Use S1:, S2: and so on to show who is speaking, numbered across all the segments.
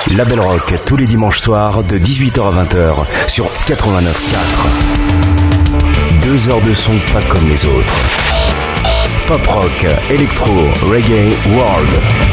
S1: Label Rock tous les dimanches soirs de 18h à 20h sur 89.4. 2 heures de son pas comme les autres. Pop rock, électro, reggae, world.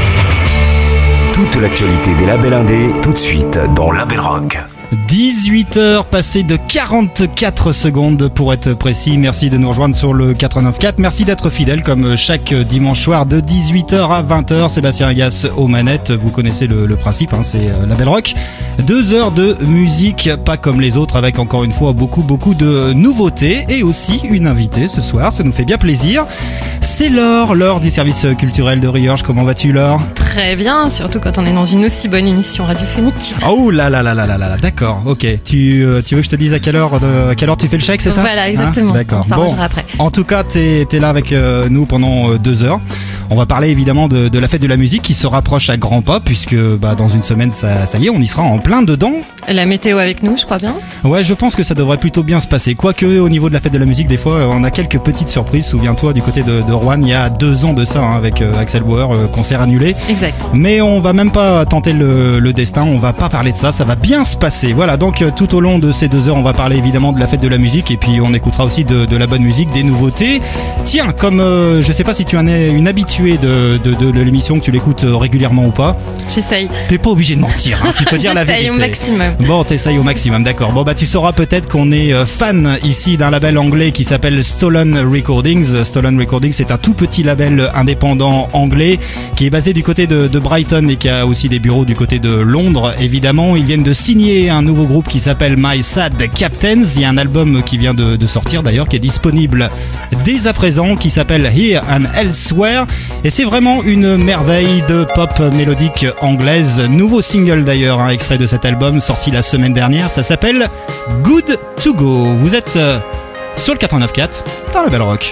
S1: Toute l'actualité des labels indés tout de suite dans Label Rock.
S2: 18h passées de 44 secondes pour être précis. Merci de nous rejoindre sur le 89.4. Merci d'être fidèle comme chaque dimanche soir de 18h à 20h. Sébastien Agas aux manettes. Vous connaissez le principe, hein, c'est Label Rock. 2 heures de musique pas comme les autres avec encore une fois beaucoup de nouveautés et aussi une invitée ce soir. Ça nous fait bien plaisir. C'est Laure du service culturel de Riorges. Comment vas-tu, Laure ?
S3: Très bien, surtout quand on est dans une aussi bonne émission radiophonique.
S2: Oh là là, d'accord, ok. Tu veux que je te dise à quelle heure tu fais le chèque, c'est ça ?
S3: Voilà, exactement.
S2: Hein ? D'accord.
S3: On s'arrangera après.
S2: En tout cas, t'es là avec nous pendant 2 heures. On va parler évidemment de la fête de la musique qui se rapproche à grands pas puisque dans une semaine, ça y est, on y sera en plein dedans.
S3: La météo avec nous, je crois bien.
S2: Ouais, je pense que ça devrait plutôt bien se passer. Quoique au niveau de la fête de la musique, des fois, on a quelques petites surprises. Souviens-toi du côté de Rouen, il y a 2 ans de ça, hein, avec Axel Bauer, concert annulé.
S3: Exact.
S2: Mais on va même pas tenter le destin, on va pas parler de ça va bien se passer. Voilà, donc tout au long de ces 2 heures, on va parler évidemment de la fête de la musique et puis on écoutera aussi de la bonne musique, des nouveautés. Tiens, comme je sais pas si tu en es une habituée de l'émission, que tu l'écoutes régulièrement ou pas.
S3: J'essaye.
S2: T'es pas obligé de mentir, hein, tu peux dire la vérité.
S3: J'essaye au maximum.
S2: Bon, t'essayes au maximum, d'accord. Bon, tu sauras peut-être qu'on est fan ici d'un label anglais qui s'appelle Stolen Recordings. Stolen Recordings, c'est un tout petit label indépendant anglais qui est basé du côté de Brighton et qui a aussi des bureaux du côté de Londres. Évidemment, ils viennent de signer un nouveau groupe qui s'appelle My Sad Captains. Il y a un album qui vient de sortir d'ailleurs, qui est disponible dès à présent, qui s'appelle Here and Elsewhere. Et c'est vraiment une merveille de pop mélodique anglaise. Nouveau single d'ailleurs, un extrait de cet album sorti la semaine dernière. Ça s'appelle Good to Go. Vous êtes sur le 89.4 dans Label Rock.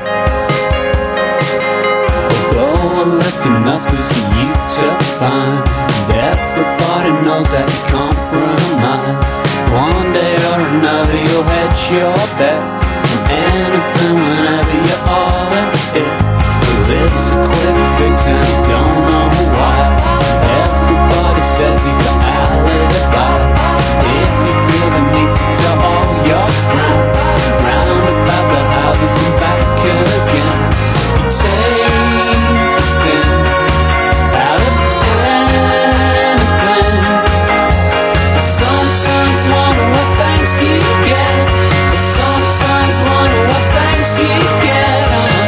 S4: Left enough was for you to find. Everybody knows that you compromise. One day or another you'll hedge your bets. Anything whenever you order it. Well, it's a quick fix and I don't know why. Everybody says you got alibis. If you feel the need to tell all your friends, round about the houses and back again, you take this thing out of anything. Sometimes wonder what thanks you get. Sometimes wonder what thanks you get.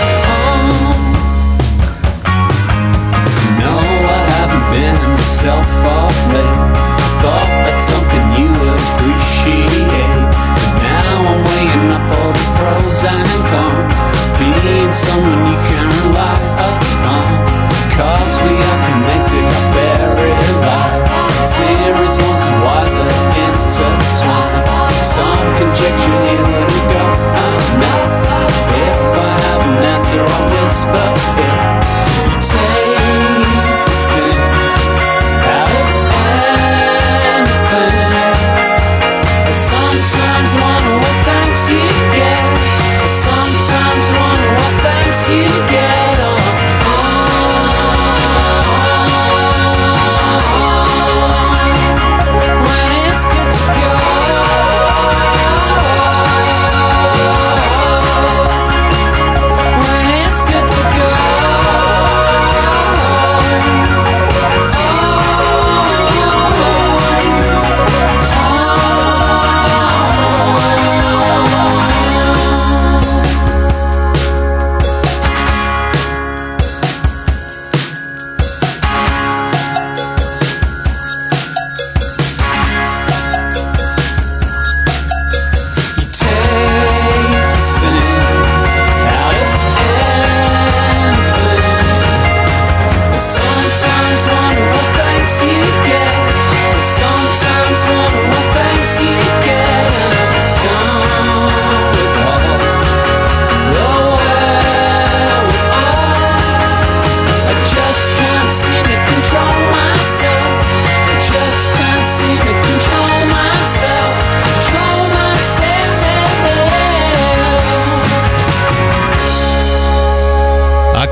S4: No, I haven't been myself off late. Thought that's something you would appreciate. But now I'm weighing up all the pros and cons. Being someone you can rely upon. Cause we are connected, our buried lives. Series once and wiser intertwined. Some conjecture here where to go unless. If I have an answer, I'll whisper it. You take this thing out of anything. Sometimes wonder what thanks you get. Sometimes wonder what thanks you get. When it's good to go. When it's good to go.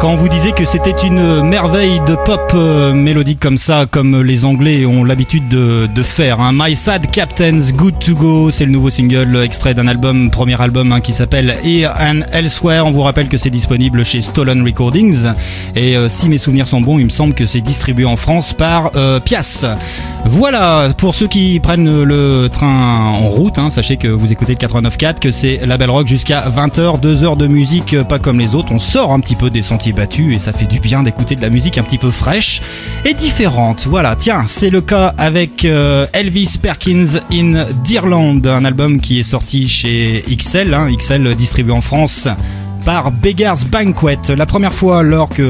S2: Quand on vous disait que c'était une merveille de pop mélodique comme ça, comme les Anglais ont l'habitude de faire. Hein. My Sad Captain's Good to Go, c'est le nouveau single extrait d'un album, premier album qui s'appelle Here and Elsewhere. On vous rappelle que c'est disponible chez Stolen Recordings. Et si mes souvenirs sont bons, il me semble que c'est distribué en France par Pias. Voilà, pour ceux qui prennent le train en route, hein, sachez que vous écoutez le 89.4, que c'est la Belle Rock jusqu'à 20h, 2 heures de musique pas comme les autres. On sort un petit peu des sentiers battus et ça fait du bien d'écouter de la musique un petit peu fraîche et différente. Voilà, tiens, c'est le cas avec Elvis Perkins in Deerland, un album qui est sorti chez XL, hein, XL distribué en France par Beggar's Banquet. La première fois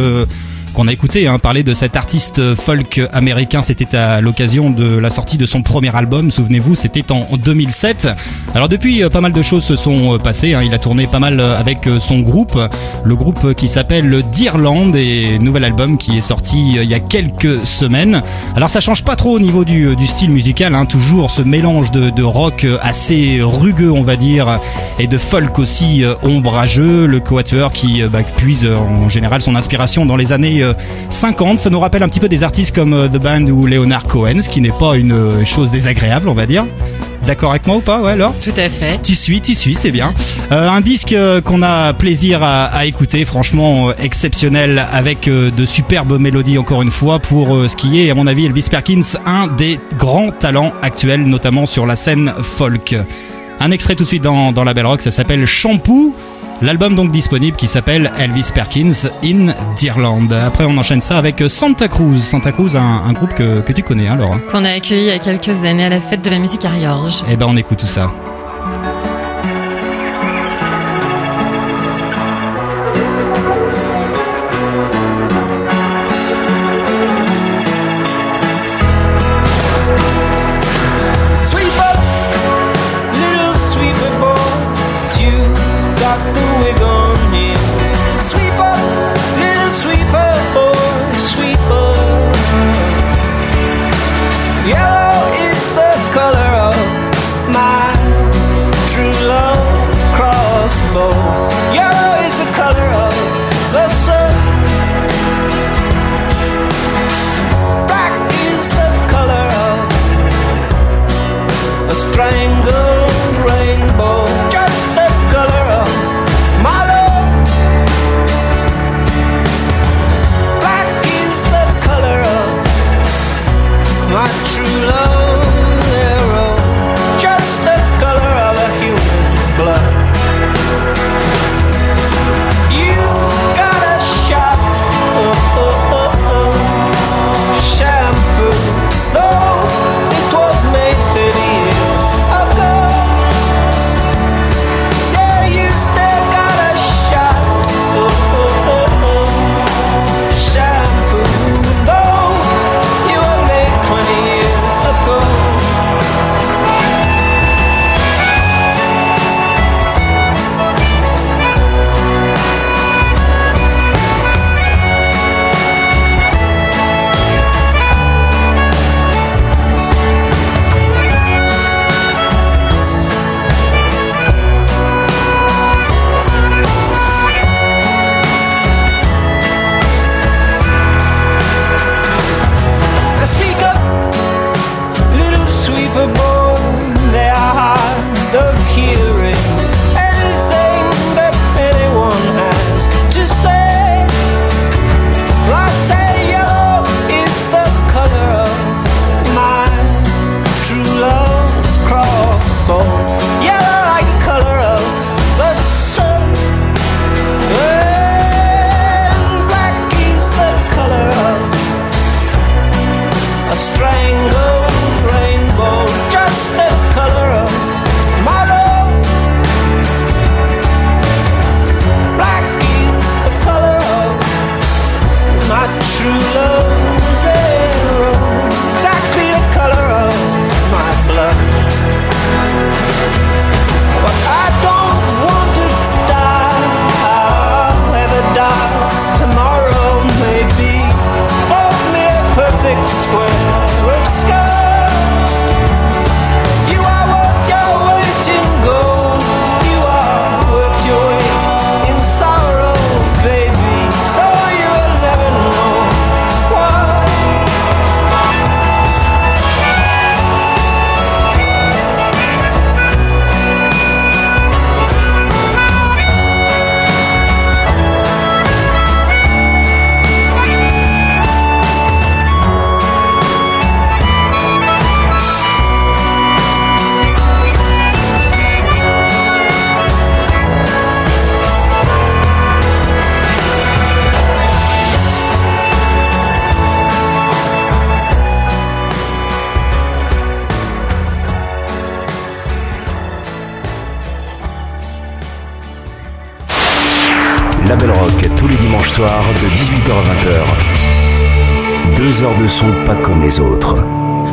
S2: qu'on a écouté parler de cet artiste folk américain, c'était à l'occasion de la sortie de son premier album, souvenez-vous, c'était en 2007. Alors depuis, pas mal de choses se sont passées, il a tourné pas mal avec son groupe, le groupe qui s'appelle Deerland, et nouvel album qui est sorti il y a quelques semaines. Alors ça change pas trop au niveau du style musical, toujours ce mélange de rock assez rugueux on va dire, et de folk aussi ombrageux, le quatuor qui puise en général son inspiration dans les années 50, ça nous rappelle un petit peu des artistes comme The Band ou Leonard Cohen, ce qui n'est pas une chose désagréable, on va dire. D'accord avec moi ou pas, ouais, alors ?
S3: Tout à fait.
S2: Tu suis, c'est bien. Un disque qu'on a plaisir à écouter, franchement exceptionnel, avec de superbes mélodies encore une fois, pour ce qui est, à mon avis, Elvis Perkins, un des grands talents actuels, notamment sur la scène folk. Un extrait tout de suite dans la Belle Rock, ça s'appelle Shampoo. L'album donc disponible qui s'appelle Elvis Perkins in Deerland. Après on enchaîne ça avec Santa Cruz. Santa Cruz, un groupe que tu connais, Laura.
S3: Qu'on a accueilli il y a quelques années à la fête de la musique à Riorges.
S2: Eh ben on écoute tout ça.
S5: Square
S1: soirs de 18h à 20h. 2 heures de son pas comme les autres.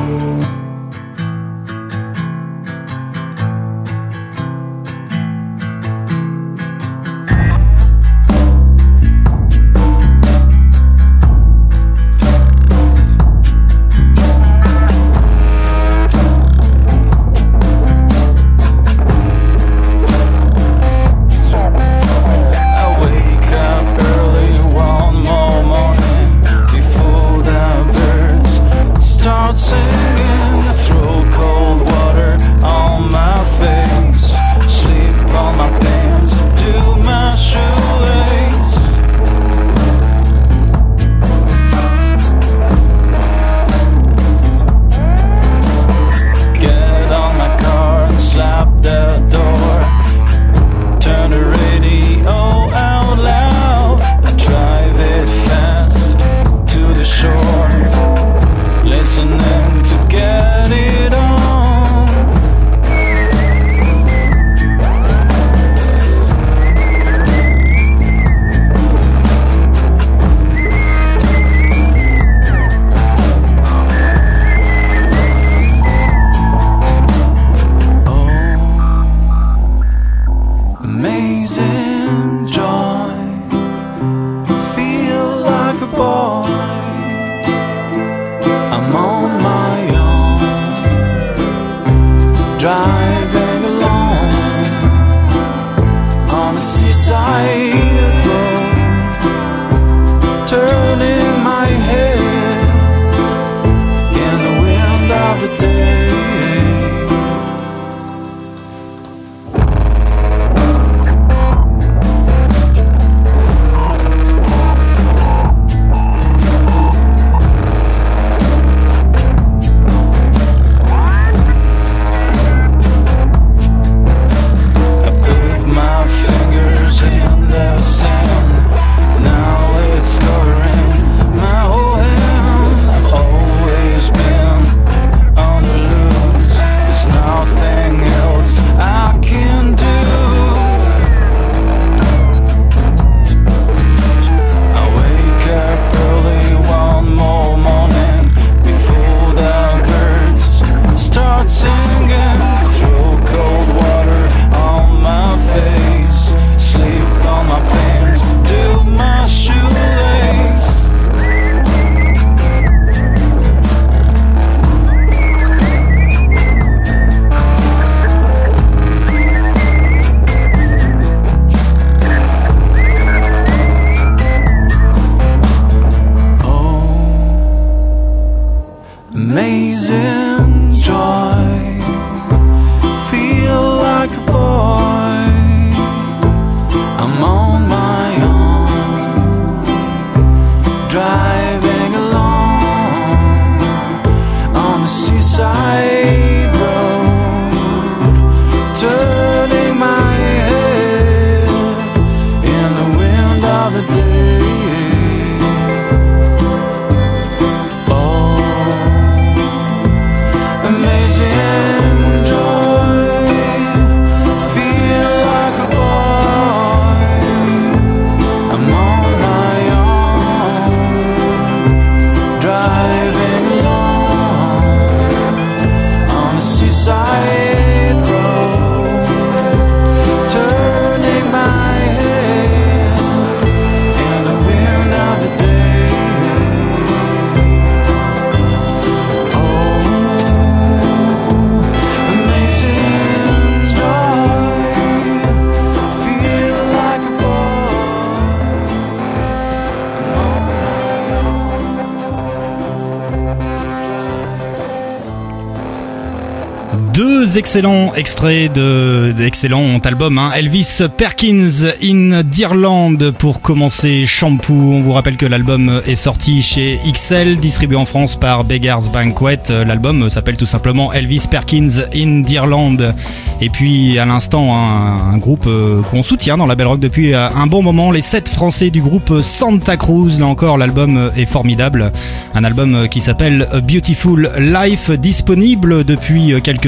S2: Deux excellents extraits de l'excellent album Elvis Perkins in Deerland pour commencer Shampoo. On vous rappelle que l'album est sorti chez XL, distribué en France par Beggar's Banquet. L'album s'appelle tout simplement Elvis Perkins in Deerland. Et puis à l'instant un groupe qu'on soutient dans la Belle Rock depuis un bon moment, les 7 Français du groupe Santa Cruz. Là encore l'album est formidable, un album qui s'appelle A Beautiful Life, disponible depuis quelques semaines maintenant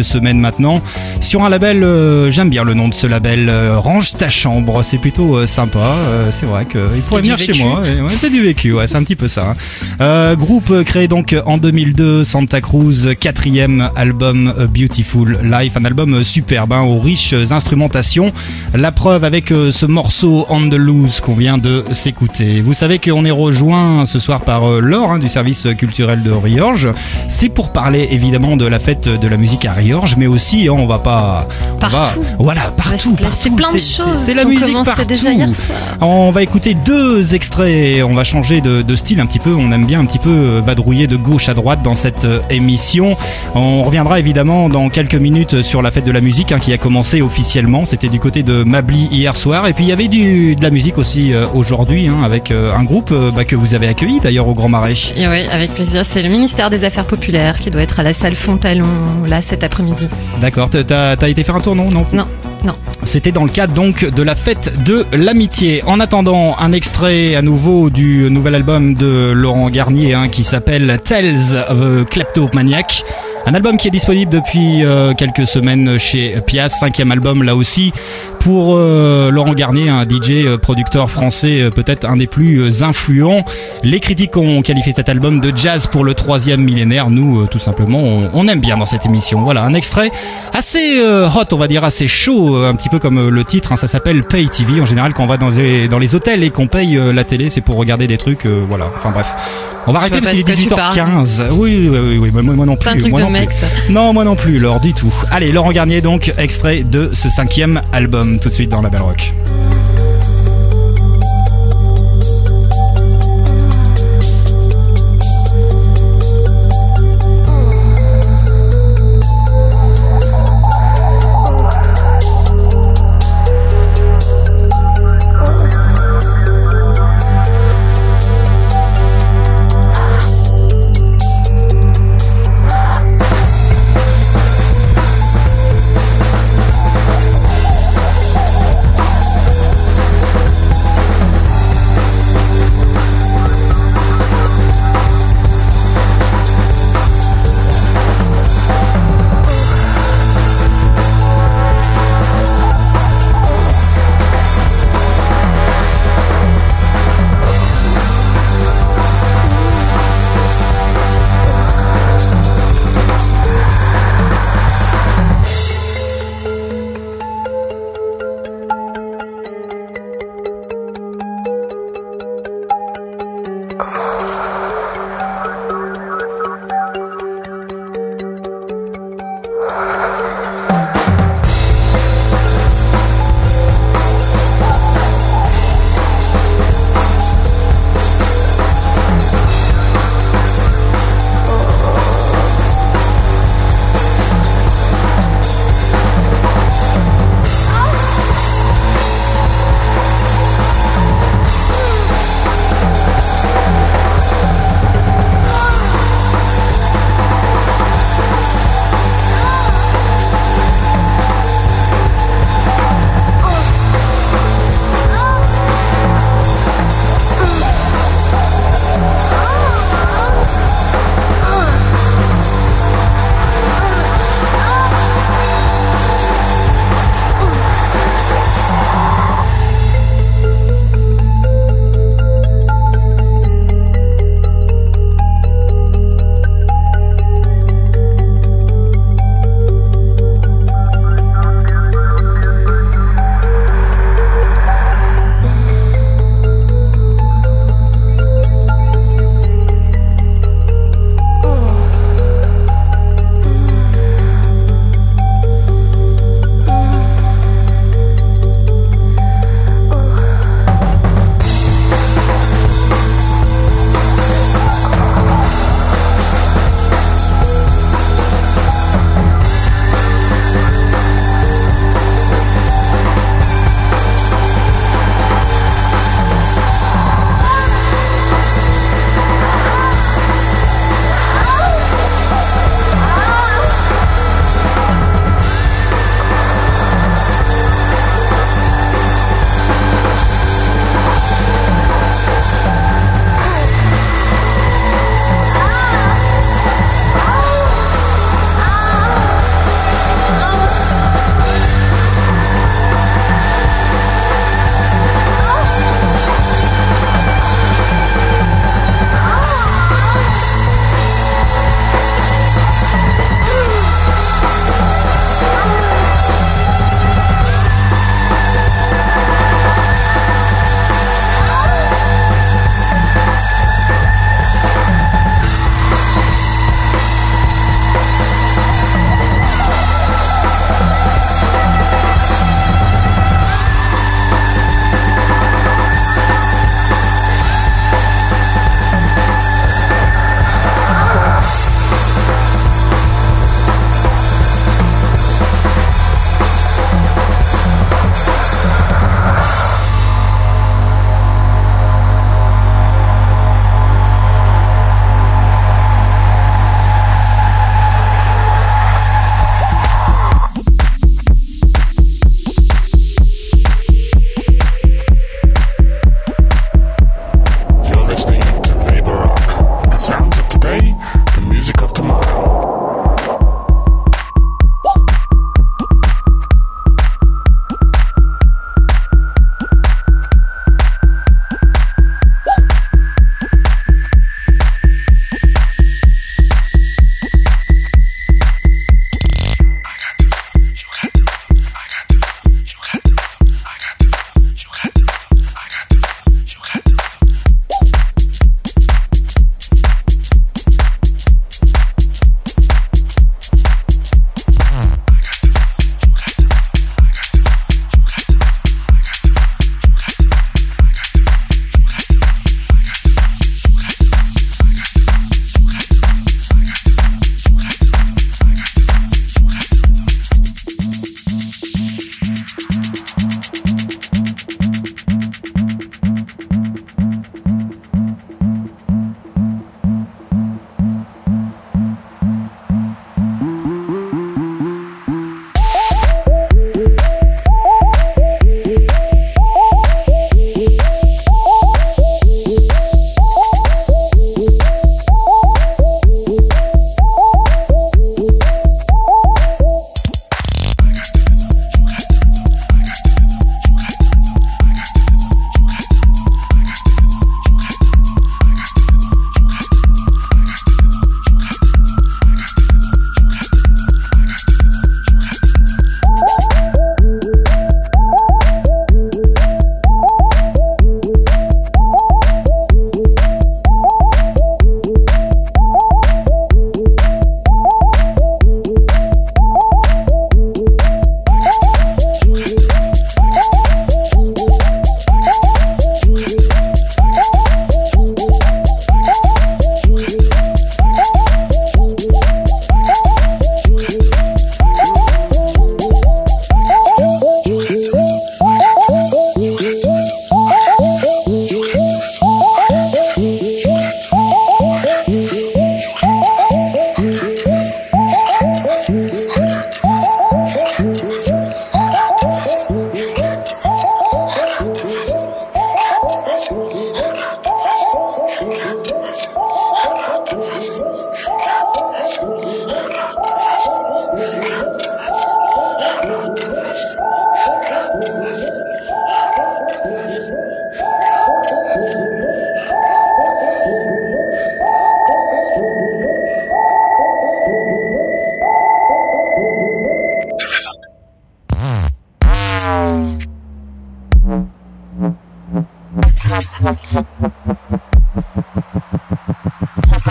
S2: maintenant sur un label, j'aime bien le nom de ce label, Range ta chambre, c'est plutôt sympa, c'est vrai qu'il pourrait venir chez moi, ouais, c'est du vécu, ouais, c'est un petit peu ça. Groupe créé donc en 2002, Santa Cruz, 4e album Beautiful Life, un album superbe, aux riches instrumentations, la preuve avec ce morceau On the Loose qu'on vient de s'écouter. Vous savez qu'on est rejoint ce soir par Laure du service culturel de Riorges. C'est pour parler évidemment de la fête de la musique à Riorges, mais aussi on va pas
S3: partout.
S2: Voilà, partout.
S3: C'est plein de choses.
S2: C'est la musique partout.
S3: Déjà hier soir.
S2: On va écouter 2 extraits. On va changer de style un petit peu. On aime bien un petit peu vadrouiller de gauche à droite dans cette émission. On reviendra évidemment dans quelques minutes sur la fête de la musique qui a commencé officiellement. C'était du côté de Mably hier soir. Et puis il y avait de la musique aussi aujourd'hui avec un groupe que vous avez accueilli d'ailleurs au Grand Marais.
S3: Et oui, avec plaisir. C'est le ministère des Affaires populaires qui doit être à la salle Fontalon là cet après-midi.
S2: D'accord. T'as été faire un tour, non?
S3: Non.
S2: C'était dans le cadre donc de la fête de l'amitié. En attendant, un extrait à nouveau du nouvel album de Laurent Garnier qui s'appelle Tales of a Kleptomaniac. Un album qui est disponible depuis quelques semaines chez Pias, 5e album là aussi pour Laurent Garnier, un DJ producteur français peut-être un des plus influents. Les critiques ont qualifié cet album de jazz pour le 3e millénaire. Nous, tout simplement, on aime bien dans cette émission. Voilà, un extrait assez hot, on va dire, assez chaud, un petit peu comme le titre, ça s'appelle Pay TV. En général, quand on va dans les hôtels et qu'on paye la télé, c'est pour regarder des trucs, voilà, enfin bref. On va arrêter parce qu'il est 18h15. Oui, moi non plus.
S3: C'est un truc de mec, ça.
S2: Non, moi non plus, Laure, du tout. Allez, Laurent Garnier, donc, extrait de ce 5e album, tout de suite dans la Belle Rock.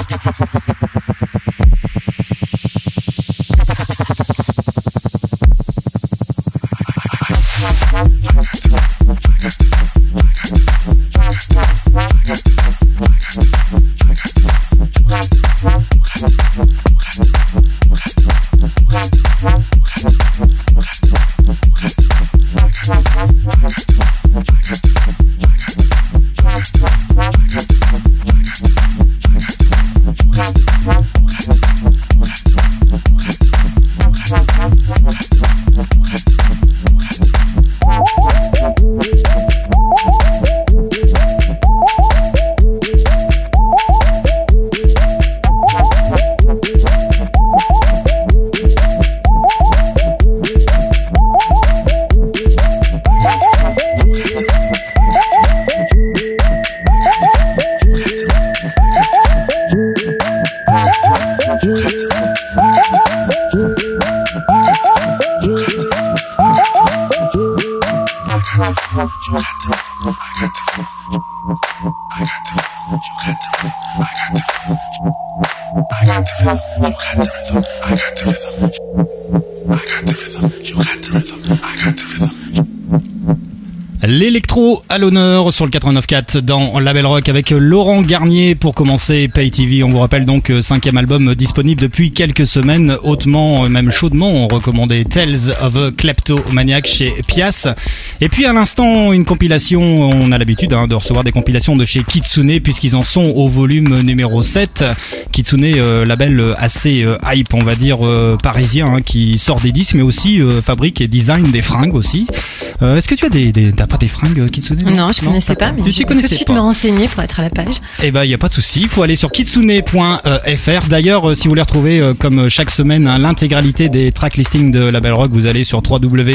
S2: L'électro à l'honneur sur le 89.4 dans La Belle Rock avec Laurent Garnier pour commencer Pay TV. On vous rappelle donc 5e album disponible depuis quelques semaines, hautement, même chaudement recommandé, Tales of a Kleptomaniac chez Pias. Et puis à l'instant une compilation, on a l'habitude de recevoir des compilations de chez Kitsune puisqu'ils en sont au volume numéro 7. Kitsune, label assez hype on va dire parisien qui sort des disques mais aussi fabrique et design des fringues aussi. Est-ce que tu as t'as pas des fringues Kitsune?
S3: Non, je connaissais pas, mais je vais tout de suite me renseigner pour être à la page.
S2: Eh ben, il y a pas de souci. Il faut aller sur kitsune.fr. D'ailleurs, si vous voulez retrouver, comme chaque semaine, l'intégralité des track listings de La Belle Rock, vous allez sur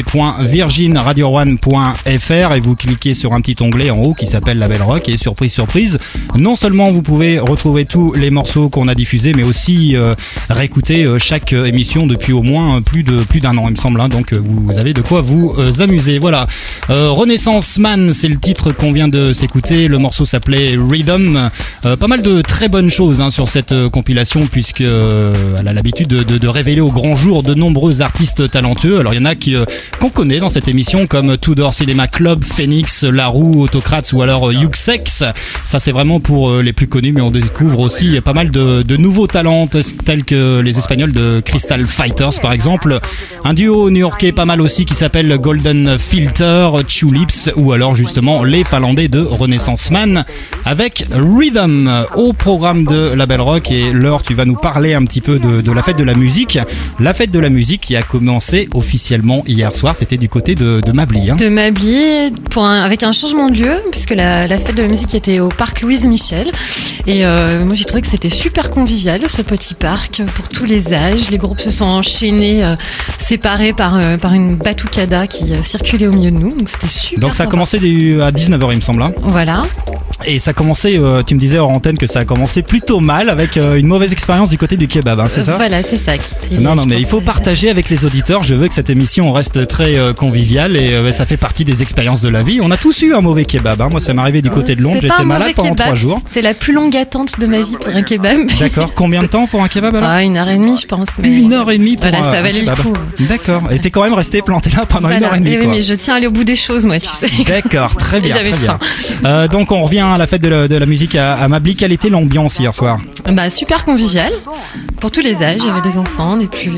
S2: www.virginradio1.fr et vous cliquez sur un petit onglet en haut qui s'appelle La Belle Rock et surprise, surprise. Non seulement vous pouvez retrouver tous les morceaux qu'on a diffusés, mais aussi réécouter chaque émission depuis au moins plus d'un an, il me semble. Hein. Donc, vous avez de quoi vous amuser. Voilà. Renaissance Man, c'est le titre qu'on vient de s'écouter. Le morceau s'appelait Rhythm. Pas mal de très bonnes choses sur cette compilation puisque elle a l'habitude de révéler au grand jour de nombreux artistes talentueux. Alors il y en a qu'on connaît dans cette émission comme Tudor Cinema Club, Phoenix, La Roux, Autocrats ou alors Yuxex. Ça c'est vraiment pour les plus connus, mais on découvre aussi pas mal de nouveaux talents tels que les Espagnols de Crystal Fighters par exemple. Un duo new-yorkais pas mal aussi qui s'appelle Golden Filter, Tulips ou alors justement les Finlandais de Renaissance Man avec Rhythm au programme de La Belle Rock. Et Laure, tu vas nous parler un petit peu de la fête de la musique. La fête de la musique qui a commencé officiellement hier soir, c'était du côté de Mably. Hein.
S3: De Mably, avec un changement de lieu, puisque la fête de la musique était au parc Louise Michel. Et moi j'ai trouvé que c'était super convivial ce petit parc pour tous les âges. Les groupes se sont enchaînés, séparés par une batucada qui circulait au milieu de nous. Donc c'était super.
S2: Donc ça a
S3: sympa.
S2: commencé à 19h il me semble. Hein.
S3: Voilà.
S2: Et ça a commencé, tu me disais hors antenne que ça a commencé plutôt mal avec une mauvaise expérience du côté du kebab, hein, c'est ça?
S3: Voilà, c'est ça.
S2: Non, mais il faut partager avec les auditeurs. Je veux que cette émission reste très conviviale et ça fait partie des expériences de la vie. On a tous eu un mauvais kebab. Hein. Moi, ça m'est arrivé du côté de Londres. J'étais malade pendant 3 jours.
S3: C'était la plus longue attente de ma vie pour un kebab.
S2: D'accord. Combien de temps pour un kebab alors?
S3: 1h30, je pense. Mais
S2: 1h30 pour
S3: voilà, ça valait le coup.
S2: D'accord. Et t'es quand même resté planté là pendant 1h30.
S3: Oui, mais je tiens à aller au bout des choses, moi, tu sais.
S2: D'accord, très bien.
S3: J'avais faim.
S2: Donc on revient à la fête de la musique à Mably. Quelle était l'ambiance hier soir?
S3: Super convivial. Pour tous les âges, il y avait des enfants, des plus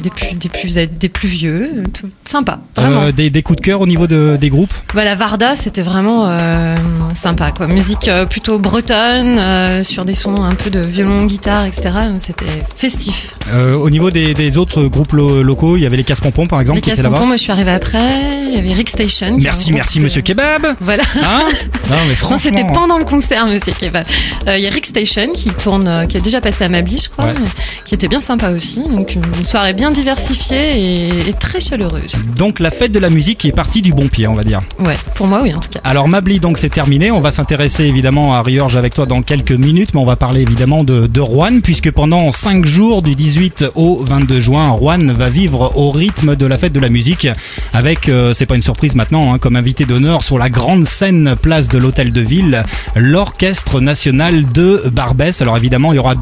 S3: vieux, tout sympa. Vraiment.
S2: Des coups de cœur au niveau des groupes?
S3: La Varda, c'était vraiment sympa, quoi. Musique plutôt bretonne, sur des sons un peu de violon, guitare, etc. C'était festif.
S2: Au niveau des autres groupes locaux, il y avait les Casse-Pompons par exemple.
S3: Les Casse-Pompons, moi je suis arrivée après. Il y avait Rick Station.
S2: Merci Monsieur Kebab.
S3: Voilà.
S2: Hein? Non mais franchement.
S3: Non, c'était pendant le concert, Monsieur Kebab. Il y a Rick Station qui a déjà passé à Mably, je crois, qui était bien sympa aussi. Donc une soirée bien diversifiée et très chaleureuse. Donc
S2: la fête de la musique qui est partie du bon pied, on va dire.
S3: Ouais, pour moi oui en tout cas.
S2: Alors Mably donc c'est terminé. On va s'intéresser évidemment à Riorge avec toi dans quelques minutes, mais on va parler évidemment de Rouen puisque pendant 5 jours du 18 au 22 juin, Rouen va vivre au rythme de la fête de la musique avec, c'est pas une surprise maintenant, hein, comme invité d'honneur sur la grande scène place de l'Hôtel de Ville, l'Orchestre National de Barbès. Alors évidemment il y aura d'autres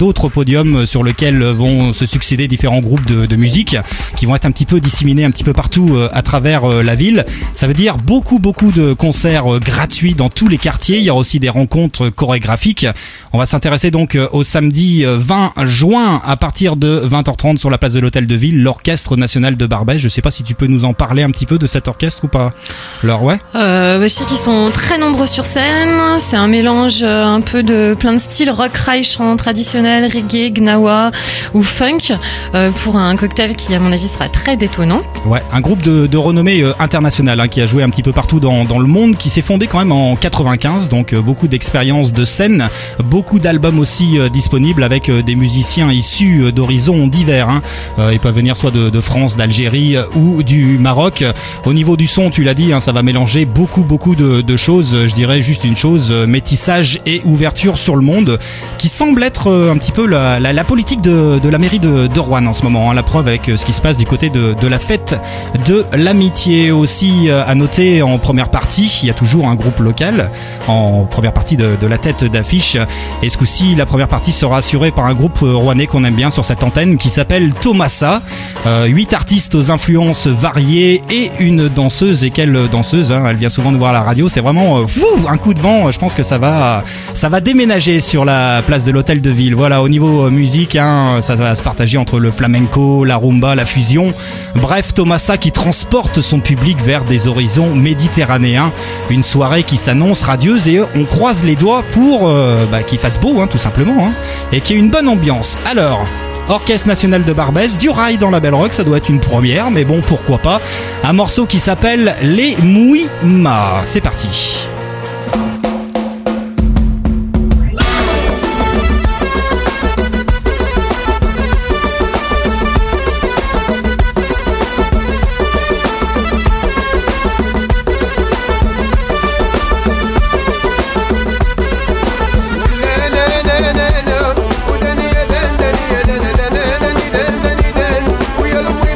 S2: d'autres podiums sur lesquels vont se succéder différents groupes de musique qui vont être un petit peu disséminés un petit peu partout à travers la ville. Ça veut dire beaucoup de concerts gratuits dans tous les quartiers. Il y aura aussi des rencontres chorégraphiques. On va s'intéresser donc au samedi 20 juin à partir de 20h30 sur la place de l'Hôtel de Ville, l'Orchestre National de Barbès. Je sais pas si tu peux nous en parler un petit peu de cet orchestre ou pas. Alors ouais.
S3: Je sais qu'ils sont très nombreux sur scène. C'est un mélange un peu de plein de styles, rock, rail, chant traditionnel, reggae, gnawa ou funk, pour un cocktail qui à mon avis sera très détonnant.
S2: Ouais, un groupe de renommée internationale qui a joué un petit peu partout dans le monde, qui s'est fondé quand même en 95, donc beaucoup d'expériences de scène, beaucoup d'albums aussi disponibles avec des musiciens issus d'horizons divers. Ils peuvent venir soit de France, d'Algérie ou du Maroc. Au niveau du son, tu l'as dit, ça va mélanger beaucoup de choses. Je dirais juste une chose, métissage et ouverture sur le monde, qui semble être un petit peu la politique de la mairie de Roanne en ce moment. La preuve avec ce qui se passe du côté de la fête de l'amitié. Aussi à noter en première partie, il y a toujours un groupe local en première partie de la tête d'affiche. Et ce coup-ci, la première partie sera assurée par un groupe rouennais qu'on aime bien sur cette antenne qui s'appelle Thomassa. 8 artistes aux influences variées et une danseuse. Et quelle danseuse, elle vient souvent nous voir à la radio. C'est vraiment un coup de vent. Je pense que ça va déménager sur la place de l'Hôtel de Ville. Voilà, au niveau musique, ça va se partager entre le flamenco, la rumba, la fusion. Bref, Thomassa qui transporte son public vers des horizons méditerranéens. Une soirée qui s'annonce radieuse et on croise les doigts pour qu'il fasse beau, tout simplement, et qu'il y ait une bonne ambiance. Alors, Orchestre National de Barbès, du rail dans la Belle Rock, ça doit être une première, mais bon, pourquoi pas. Un morceau qui s'appelle Les Mouima. C'est parti.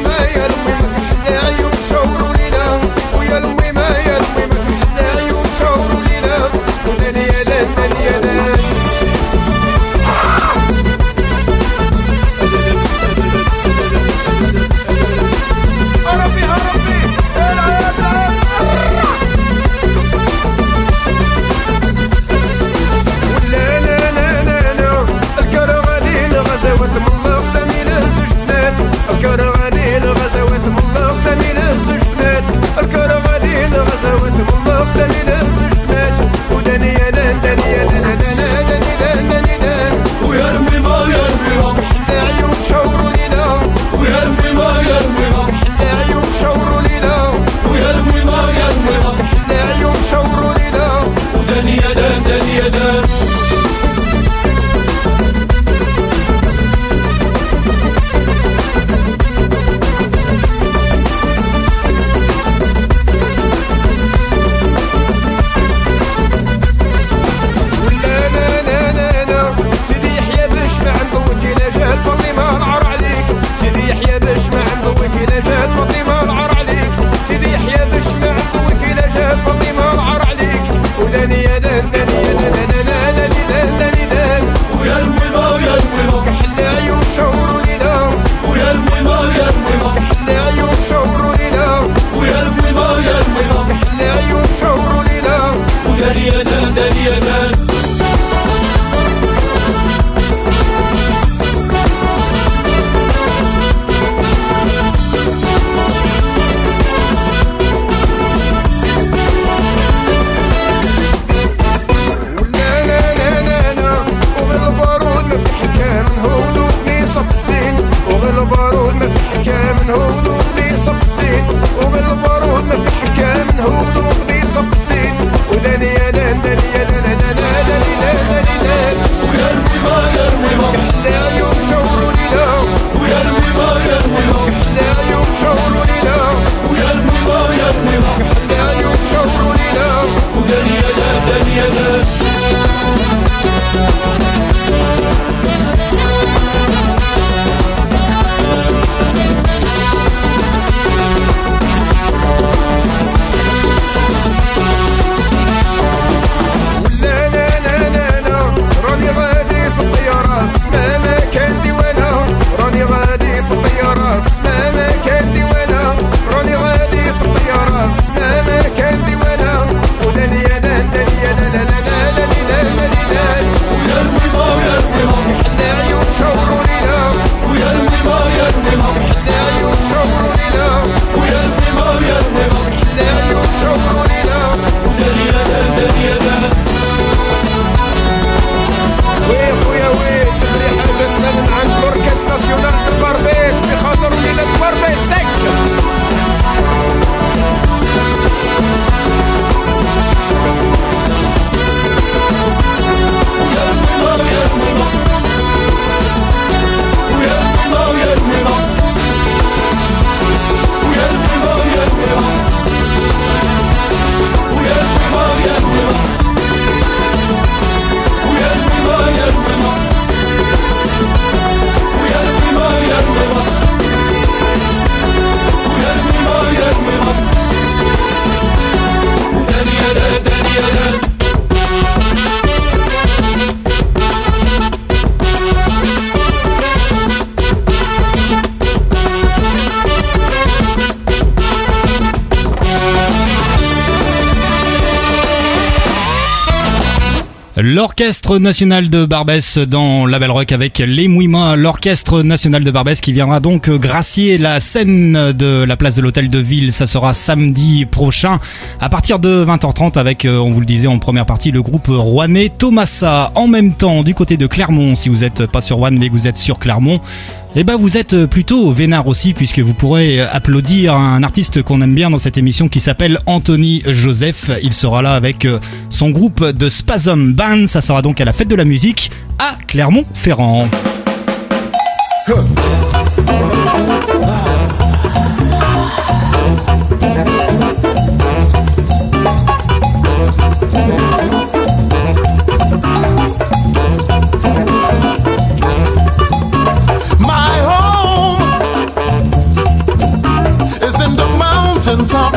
S5: ويا المي ما يا المي ما تحلى عيون شاور
S2: L'Orchestre National de Barbès dans Label Rock avec les Mouima, l'Orchestre National de Barbès qui viendra donc gracier la scène de la place de l'Hôtel de Ville. Ça sera samedi prochain à partir de 20h30 avec, on vous le disait en première partie, le groupe rouennais Thomassa. En même temps, du côté de Clermont, si vous n'êtes pas sur Rouen mais que vous êtes sur Clermont, eh ben vous êtes plutôt vénard aussi puisque vous pourrez applaudir un artiste qu'on aime bien dans cette émission qui s'appelle Anthony Joseph. Il sera là avec son groupe de Spasm Band. Ça sera donc à la fête de la musique à Clermont-Ferrand.
S5: Top.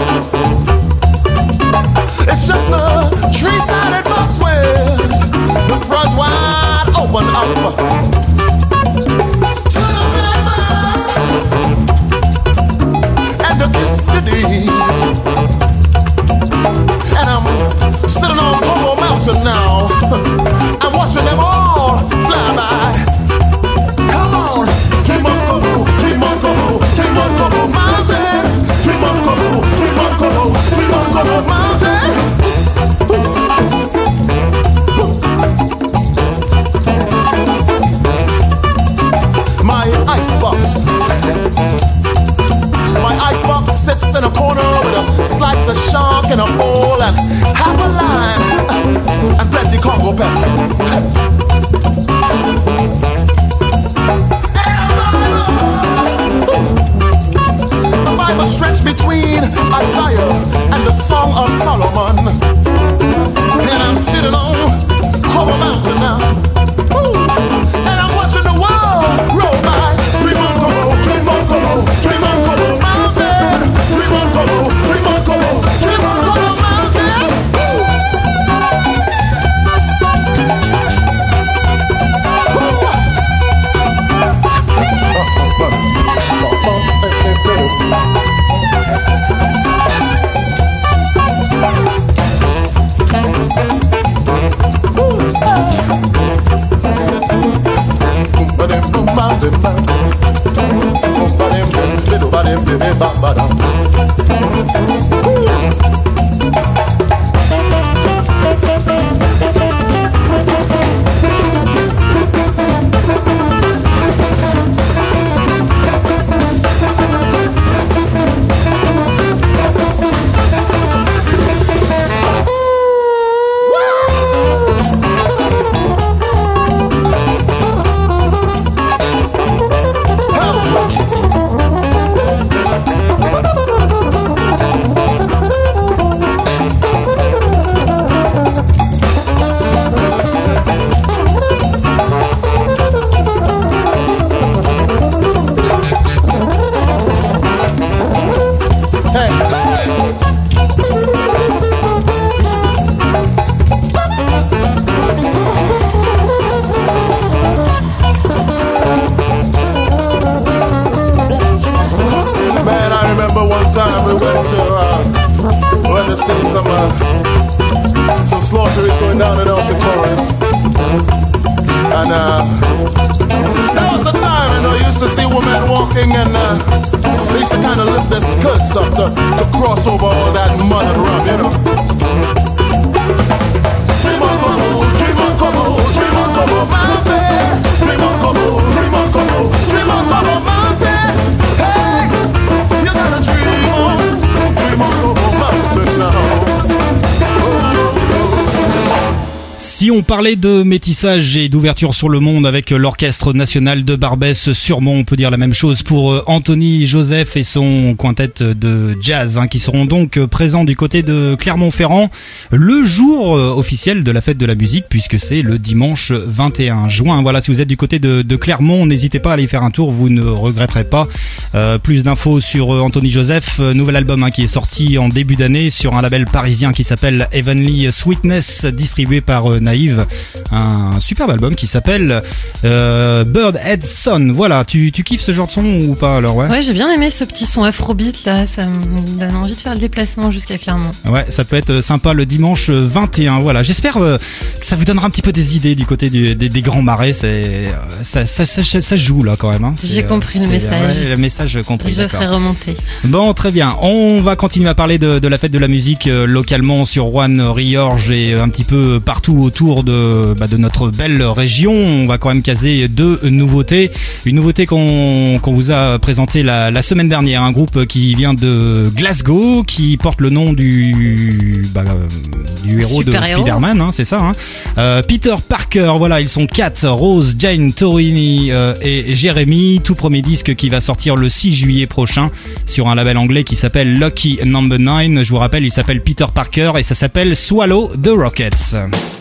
S5: It's just a tree-sided box with the front wide open up to the members and the Kiskadee. And I'm sitting on Como Mountain now. I'm watching them all fly by. Come on, dream on Como, dream on Como, dream on Como Mountain. Dream on Como, dream on Como, dream on Como Mountain. My icebox sits in a corner with a slice of shark in a bowl and half a lime and plenty Congo pepper. Bible stretched between Isaiah and the Song of Solomon. And I'm sitting on Como Mountain now. Woo. And I'm watching the world roll by. Dream on Como, dream on Como, dream on Como Mountain. Dream on Como, dream on Como, dream on Como Mountain.
S2: Si on parlait de métissage et d'ouverture sur le monde avec l'Orchestre National de Barbès, sûrement on peut dire la même chose pour Anthony Joseph et son quintet de jazz qui seront donc présents du côté de Clermont-Ferrand le jour officiel de la fête de la musique puisque c'est le dimanche 21 juin. Voilà, si vous êtes du côté de Clermont, n'hésitez pas à aller faire un tour, vous ne regretterez pas. Plus d'infos sur Anthony Joseph, nouvel album qui est sorti en début d'année sur un label parisien qui s'appelle Heavenly Sweetness, distribué par Naïm. arrive. Un superbe album qui s'appelle Birdhead Son. Voilà, tu kiffes ce genre de son ou pas alors?
S3: Ouais, j'ai bien aimé ce petit son afrobeat là, ça me donne envie de faire le déplacement jusqu'à Clermont.
S2: Ouais, ça peut être sympa le dimanche 21. Voilà, j'espère que ça vous donnera un petit peu des idées du côté des Grands Marais. Ça joue là quand même. Hein.
S3: J'ai compris le message.
S2: Ouais, le message compris.
S3: Je ferai remonter.
S2: Bon, très bien. On va continuer à parler de la fête de la musique localement sur Roanne, Riorges et un petit peu partout autour de notre belle région. On va quand même caser deux nouveautés. Une nouveauté qu'on vous a présentée la semaine dernière, un groupe qui vient de Glasgow, qui porte le nom du héros de Spider-Man, hein, c'est ça. Hein. Peter Parker, voilà, ils sont 4, Rose, Jane, Torini et Jérémy. Tout premier disque qui va sortir le 6 juillet prochain sur un label anglais qui s'appelle Lucky Number 9. Je vous rappelle, il s'appelle Peter Parker et ça s'appelle Swallow the Rockets.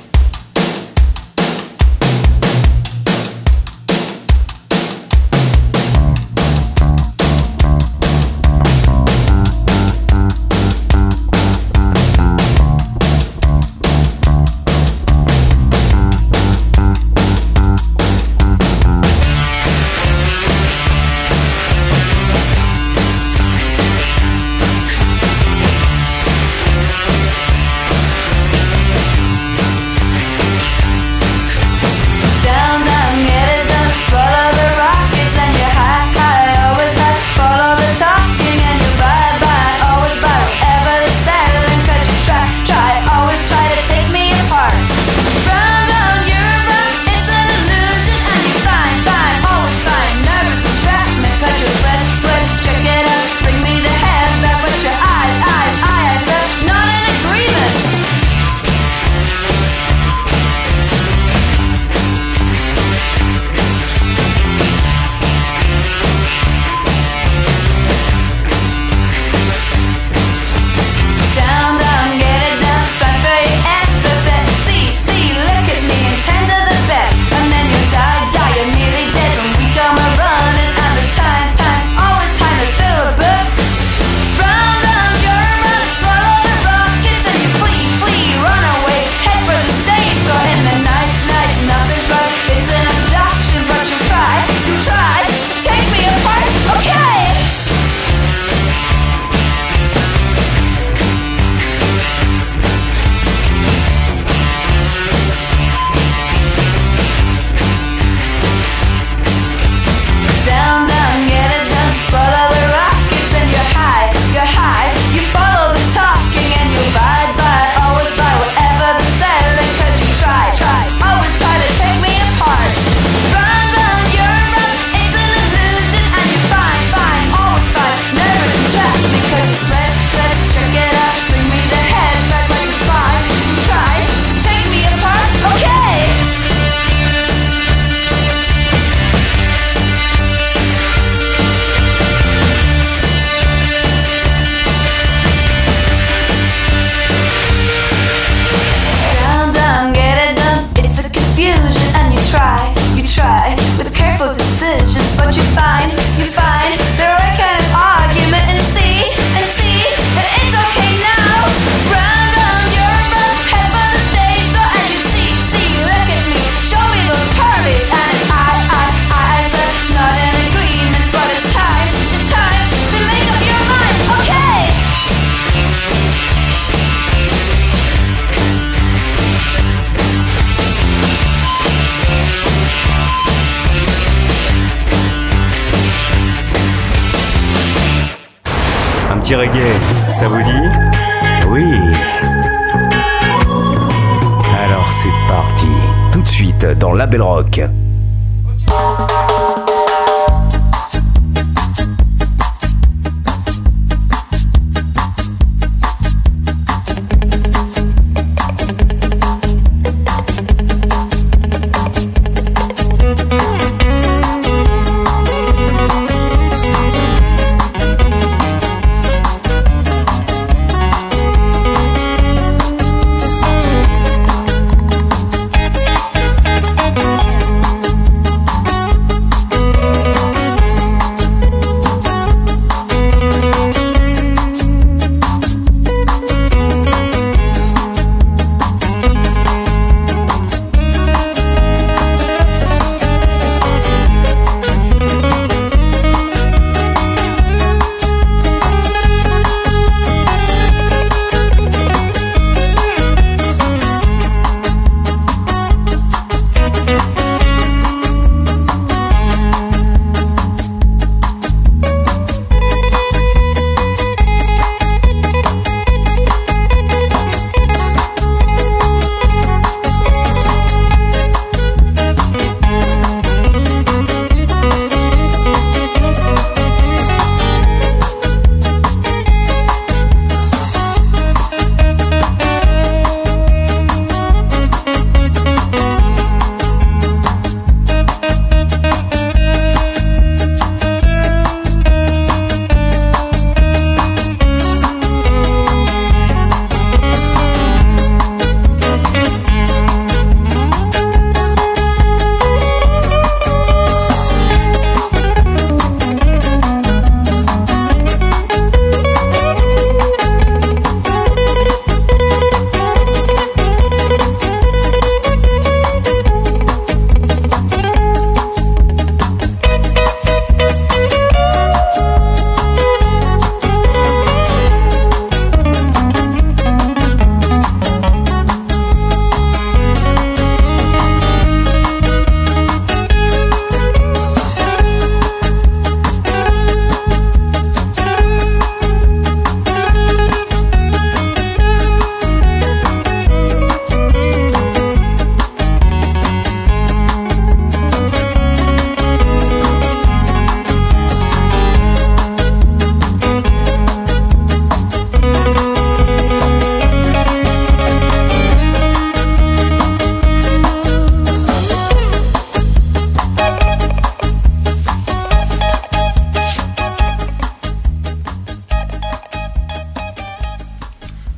S1: Reggae, ça vous dit? Oui. Alors c'est parti. Tout de suite dans La Belle Rock.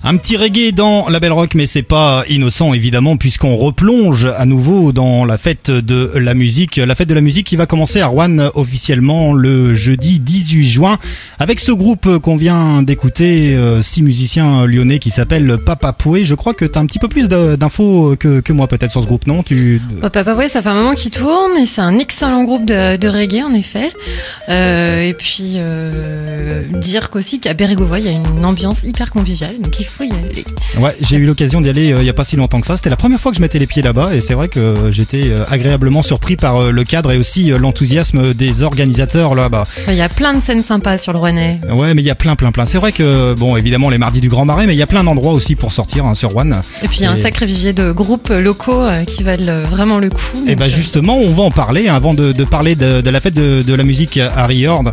S2: Un petit reggae dans la Belle Rock, mais c'est pas innocent évidemment, puisqu'on replonge à nouveau dans la fête de la musique. La fête de la musique qui va commencer à Rouen officiellement le jeudi 18 juin avec ce groupe qu'on vient d'écouter, 6 musiciens lyonnais qui s'appellent Papa Poué. Je crois que tu as un petit peu plus d'infos que moi peut-être sur ce groupe, non?
S3: Papa Poué, ça fait un moment qu'il tourne et c'est un excellent groupe de reggae en effet. Et puis dire qu'aussi qu'à Bérégovoy il y a une ambiance hyper conviviale, donc il faut y aller.
S2: Ouais, j'ai eu l'occasion d'y aller il y a pas si longtemps que ça. C'était la première fois que je mettais les pieds là-bas et c'est vrai que j'étais agréablement surpris par le cadre et aussi l'enthousiasme des organisateurs là-bas.
S3: Il y a plein de scènes sympas sur le Rouennais.
S2: Ouais, mais il y a plein. C'est vrai que, bon, évidemment les mardis du Grand Marais, mais il y a plein d'endroits aussi pour sortir sur Rouen.
S3: Et puis il y a un sacré vivier de groupes locaux qui valent vraiment le coup.
S2: Et bah justement, on va en parler avant de parler de la fête de la musique à Riorges,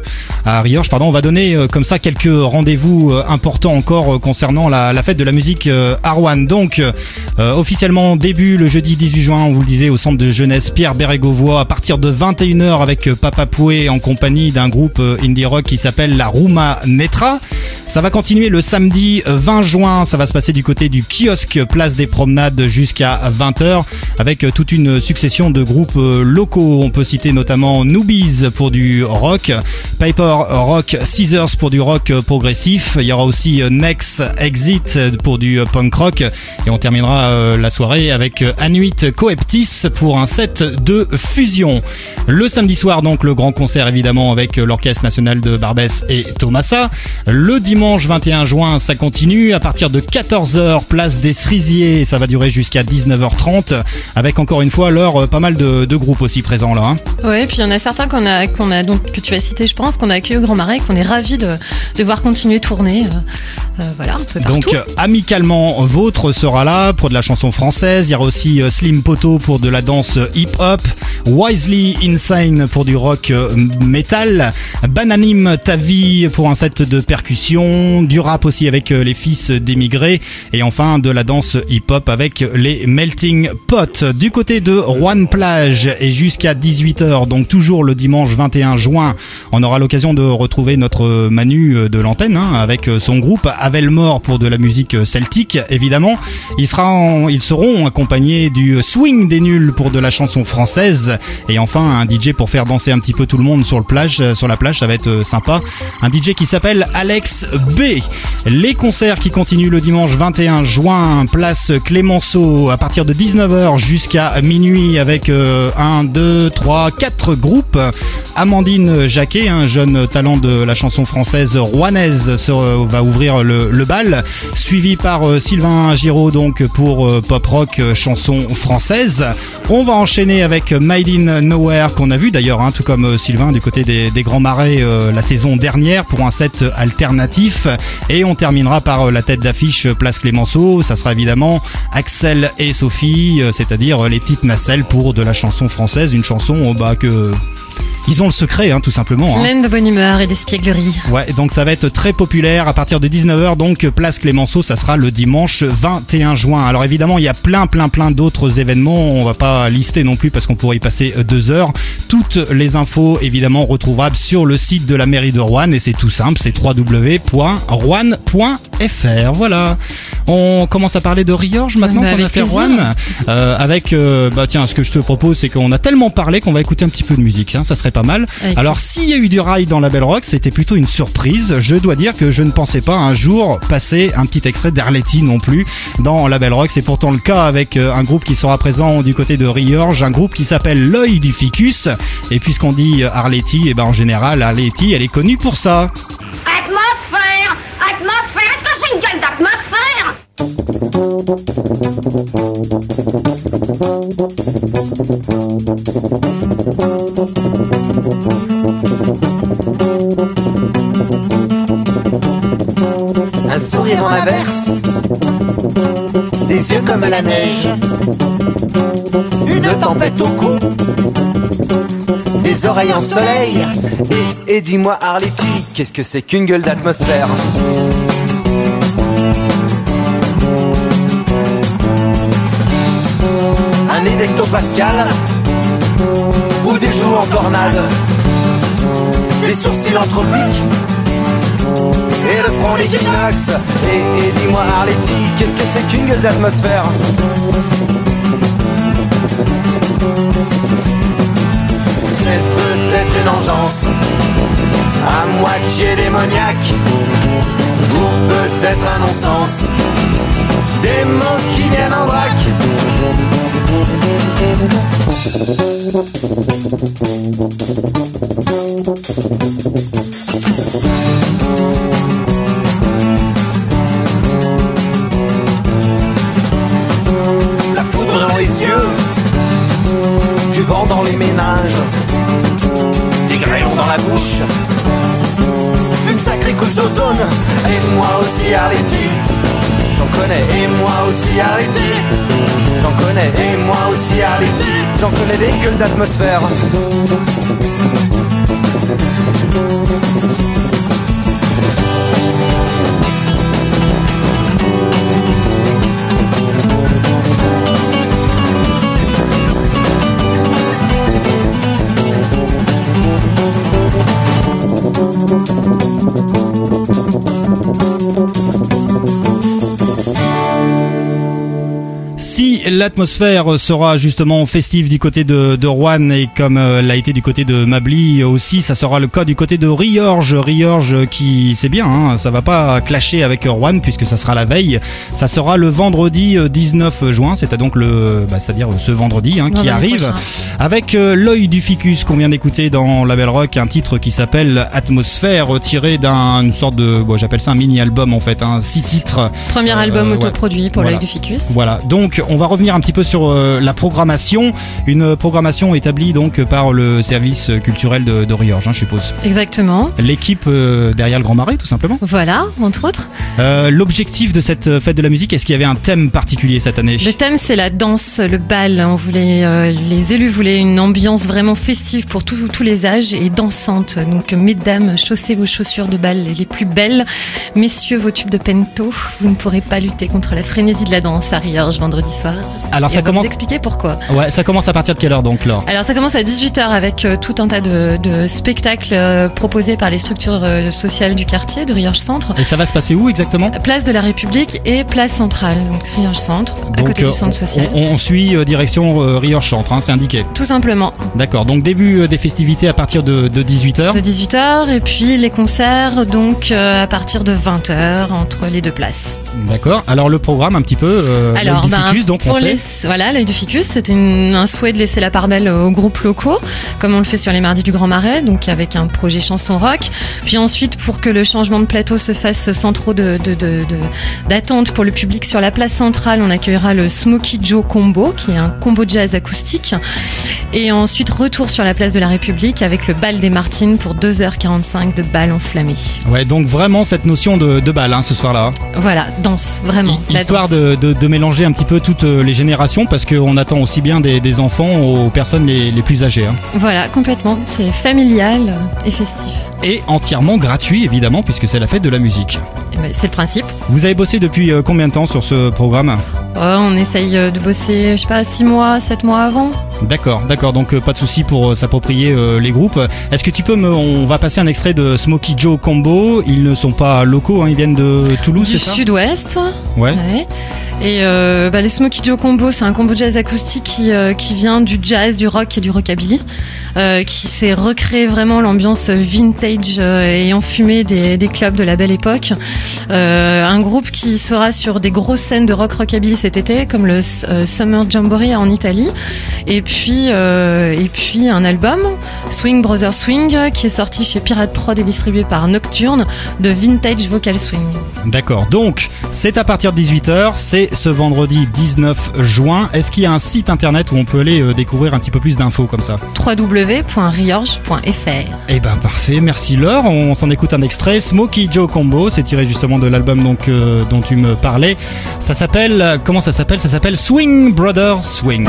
S2: on va donner comme ça quelques rendez-vous importants encore concernant la fête de la musique à Rouen. Donc officiellement début le jeudi 18 juin, on vous le disait, au centre de jeunesse Pierre Bérégovoy à partir de 21h avec Papa Poué en compagnie d'un groupe indie rock qui s'appelle la Rouma Netra. Ça va continuer le samedi 20 juin, ça va se passer du côté du kiosque Place des Promenades jusqu'à 20h avec toute une succession de groupes locaux. On peut citer notamment Noobies pour du rock, Paper Rock Scissors pour du rock progressif. Il y aura aussi Next Exit pour du punk rock et on terminera la soirée avec Anuit Coeptis pour un set de fusion. Le samedi soir donc le grand concert évidemment avec l'Orchestre National de Barbès et Thomasa. Le dimanche 21 juin ça continue à partir de 14h place des Cerisiers, ça va durer jusqu'à 19h30 avec encore une fois pas mal de groupes aussi présents là.
S3: Ouais, puis il y en a certains qu'on a donc que tu as cité, je pense, qu'on a accueilli au Grand Marais, qu'on est ravis de voir continuer tourner. Voilà, un peu partout.
S2: Donc Amicalement Vôtre sera là pour de la chanson française. Il y aura aussi Slim Poto pour de la danse hip-hop, Wisely Insane pour du rock metal, Bananime Ta Vie pour un set de percussion, du rap aussi avec les Fils d'émigrés et enfin de la danse hip-hop avec les Melting Pot. Du côté de Rouen-Plage et jusqu'à 18h, donc toujours le dimanche 21 juin, on aura l'occasion de retrouver notre Manu de l'antenne avec son groupe Avelmore pour de la musique celtique évidemment. Ils seront accompagnés du Swing des Nuls pour de la chanson française et enfin un DJ pour faire danser un petit peu tout le monde sur la plage, ça va être sympa. Un DJ qui s'appelle Alex B. Les concerts qui continuent le dimanche 21 juin, place Clémenceau à partir de 19h jusqu'à minuit avec 1, 2, 3, 4 groupes. Amandine Jacquet, un jeune talent de la chanson française rouennaise, va ouvrir le bal, suivi par Sylvain Giraud donc pour pop rock chanson française. On va enchaîner avec Made in Nowhere qu'on a vu d'ailleurs tout comme Sylvain du côté des Grands Marais la saison dernière pour un set alternatif et on terminera par la tête d'affiche place Clémenceau. Ça sera évidemment Axel et Sophie, c'est-à-dire les petites nacelles pour de la chanson française, une chanson que ils ont le secret tout simplement.
S3: Pleine de bonne humeur et d'espièglerie.
S2: Ouais, donc ça va être très populaire à partir de 19h, donc place Clémenceau, ça sera le dimanche 21 juin. Alors évidemment, il y a plein d'autres événements, on va pas lister non plus parce qu'on pourrait y passer 2 heures. Toutes les infos évidemment retrouvables sur le site de la mairie de Rouen et c'est tout simple, c'est www.rouen.fr. Voilà. On commence à parler de Riorges maintenant qu'on a fait Rouen. Avec, tiens, ce que je te propose, c'est qu'on a tellement parlé qu'on va écouter un petit peu de musique, ça serait pas mal. Alors s'il y a eu du rail dans la Belle Rock, c'était plutôt une surprise. Je dois dire que je ne pensais pas un jour passer un petit extrait d'Arletty non plus dans la Belle Rock. C'est pourtant le cas avec un groupe qui sera présent du côté de Riorges, un groupe qui s'appelle L'Œil du Ficus. Et puisqu'on dit Arletty, en général Arletty, elle est connue pour ça.
S6: Atmosphère, est-ce que c'est une gueule d'atmosphère?
S7: Un sourire en averse, des yeux comme la neige, une tempête au cou, des oreilles en soleil. Et dis-moi Arletty, qu'est-ce que c'est qu'une gueule d'atmosphère? Un hectopascal ou des joues en tornade, des sourcils anthropiques et le front l'équinoxe. Et dis-moi Arletty, qu'est-ce que c'est qu'une gueule d'atmosphère? C'est peut-être une engeance à moitié démoniaque, ou peut-être un non-sens, des mots qui viennent en vrac. La foudre dans les yeux, du vent dans les ménages, des grêlons dans la bouche, une sacrée couche d'ozone. Et moi aussi Arletty, j'en connais. Et moi aussi Arletty, j'en connais. Et moi aussi Arletty, j'en connais des gueules d'atmosphère.
S2: Si l'atmosphère sera justement festive du côté de Rouen et comme l'a été du côté de Mably aussi, ça sera le cas du côté de Riorges. Riorges qui, c'est bien, hein, ça va pas clasher avec Rouen puisque ça sera la veille. Ça sera le vendredi 19 juin, c'est-à-dire ce vendredi qui arrive prochain. Avec L'œil du ficus qu'on vient d'écouter dans Label Rock, un titre qui s'appelle Atmosphère, tiré d'une sorte de, j'appelle ça un mini-album en fait, 6 titres.
S3: Premier album autoproduit pour L'œil du ficus.
S2: Voilà, donc on va revenir un petit peu sur la programmation, une programmation établie donc par le service culturel de Riorges, je suppose.
S3: Exactement.
S2: L'équipe derrière le Grand Marais, tout simplement.
S3: Voilà, entre autres.
S2: L'objectif de cette fête de la musique, est-ce qu'il y avait un thème particulier cette année?
S3: Le thème, c'est la danse, le bal. On voulait, les élus voulaient une ambiance vraiment festive pour tous les âges et dansante. Donc, mesdames, chaussez vos chaussures de bal les plus belles. Messieurs, vos tubes de pento. Vous ne pourrez pas lutter contre la frénésie de la danse à Riorges vendredi soir.
S2: Alors, ça commence.
S3: On va vous expliquer pourquoi.
S2: Ouais, ça commence à partir de quelle heure donc, Laure?
S3: Alors, ça commence à 18h avec tout un tas de spectacles proposés par les structures sociales du quartier de Riorges Centre.
S2: Et ça va se passer où exactement?
S3: Place de la République et place centrale, donc Riorges Centre, à côté du centre social.
S2: On suit direction Riorges Centre, c'est indiqué.
S3: Tout simplement.
S2: D'accord, donc début des festivités à partir de 18h.
S3: De 18h et puis les concerts donc à partir de 20h entre les deux places.
S2: D'accord, alors le programme un petit peu,
S3: alors,
S2: L'œil du ficus, donc
S3: pour voilà, L'œil du ficus, c'était un souhait de laisser la part belle aux groupes locaux, comme on le fait sur les mardis du Grand Marais, donc avec un projet chanson rock. Puis ensuite, pour que le changement de plateau se fasse sans trop d'attente pour le public sur la place centrale, on accueillera le Smokey Joe Combo, qui est un combo jazz acoustique. Et ensuite, retour sur la place de la République avec le bal des Martines pour 2h45 de bal enflammé. Ouais,
S2: donc vraiment cette notion de bal ce soir-là.
S3: Voilà, danse, vraiment.
S2: Histoire de mélanger un petit peu toutes les générations, parce qu'on attend aussi bien des enfants aux personnes les plus âgées.
S3: Voilà, complètement. C'est familial et festif.
S2: Et entièrement gratuit, évidemment, puisque c'est la fête de la musique.
S3: C'est le principe.
S2: Vous avez bossé depuis combien de temps sur ce programme?
S3: On essaye de bosser, 6 mois, 7 mois avant.
S2: D'accord, donc pas de souci pour s'approprier les groupes. Est-ce que tu peux on va passer un extrait de Smokey Joe Combo. Ils ne sont pas locaux, ils viennent de Toulouse, c'est ça?
S3: Du sud-ouest.
S2: Ouais.
S3: Et les Smokey Joe Combo, c'est un combo jazz acoustique qui vient du jazz, du rock et du rockabilly, qui s'est recréé vraiment l'ambiance vintage et enfumée des clubs de la belle époque. Un groupe qui sera sur des grosses scènes de rock rockabilly cet été, comme le Summer Jamboree en Italie. Et puis un album, Swing Brothers Swing, qui est sorti chez Pirate Prod et distribué par Nocturne, de vintage vocal swing. D'accord, donc c'est à partir de 18h, c'est ce vendredi 19 juin. Est-ce qu'il y a un site internet où on peut aller découvrir un petit peu plus d'infos comme ça? www.riorges.fr. Eh ben parfait, merci Laure. On s'en écoute un extrait. Smokey Joe Combo, c'est tiré justement de l'album dont tu me parlais. Ça s'appelle, comment ça s'appelle? Ça s'appelle Swing Brothers Swing.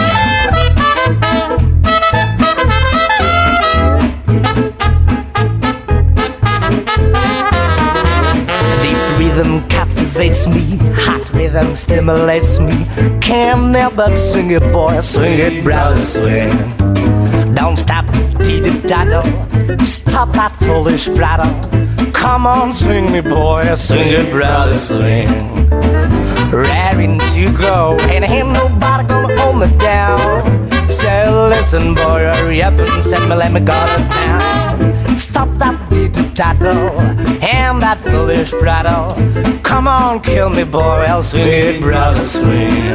S7: Rhythm captivates me, hot rhythm stimulates me. Can't never swing it, boy, swing it, brother, swing. Don't stop, dee-dee-da-da, stop that foolish bladder. Come on, swing me, boy, swing it, brother, swing. Raring to go, and ain't nobody gonna hold me down. So listen, boy, hurry up and set me, let me go to town. Stop that diddle and that foolish prattle. Come on, kill me, boy, I'll swing it, brother, swing.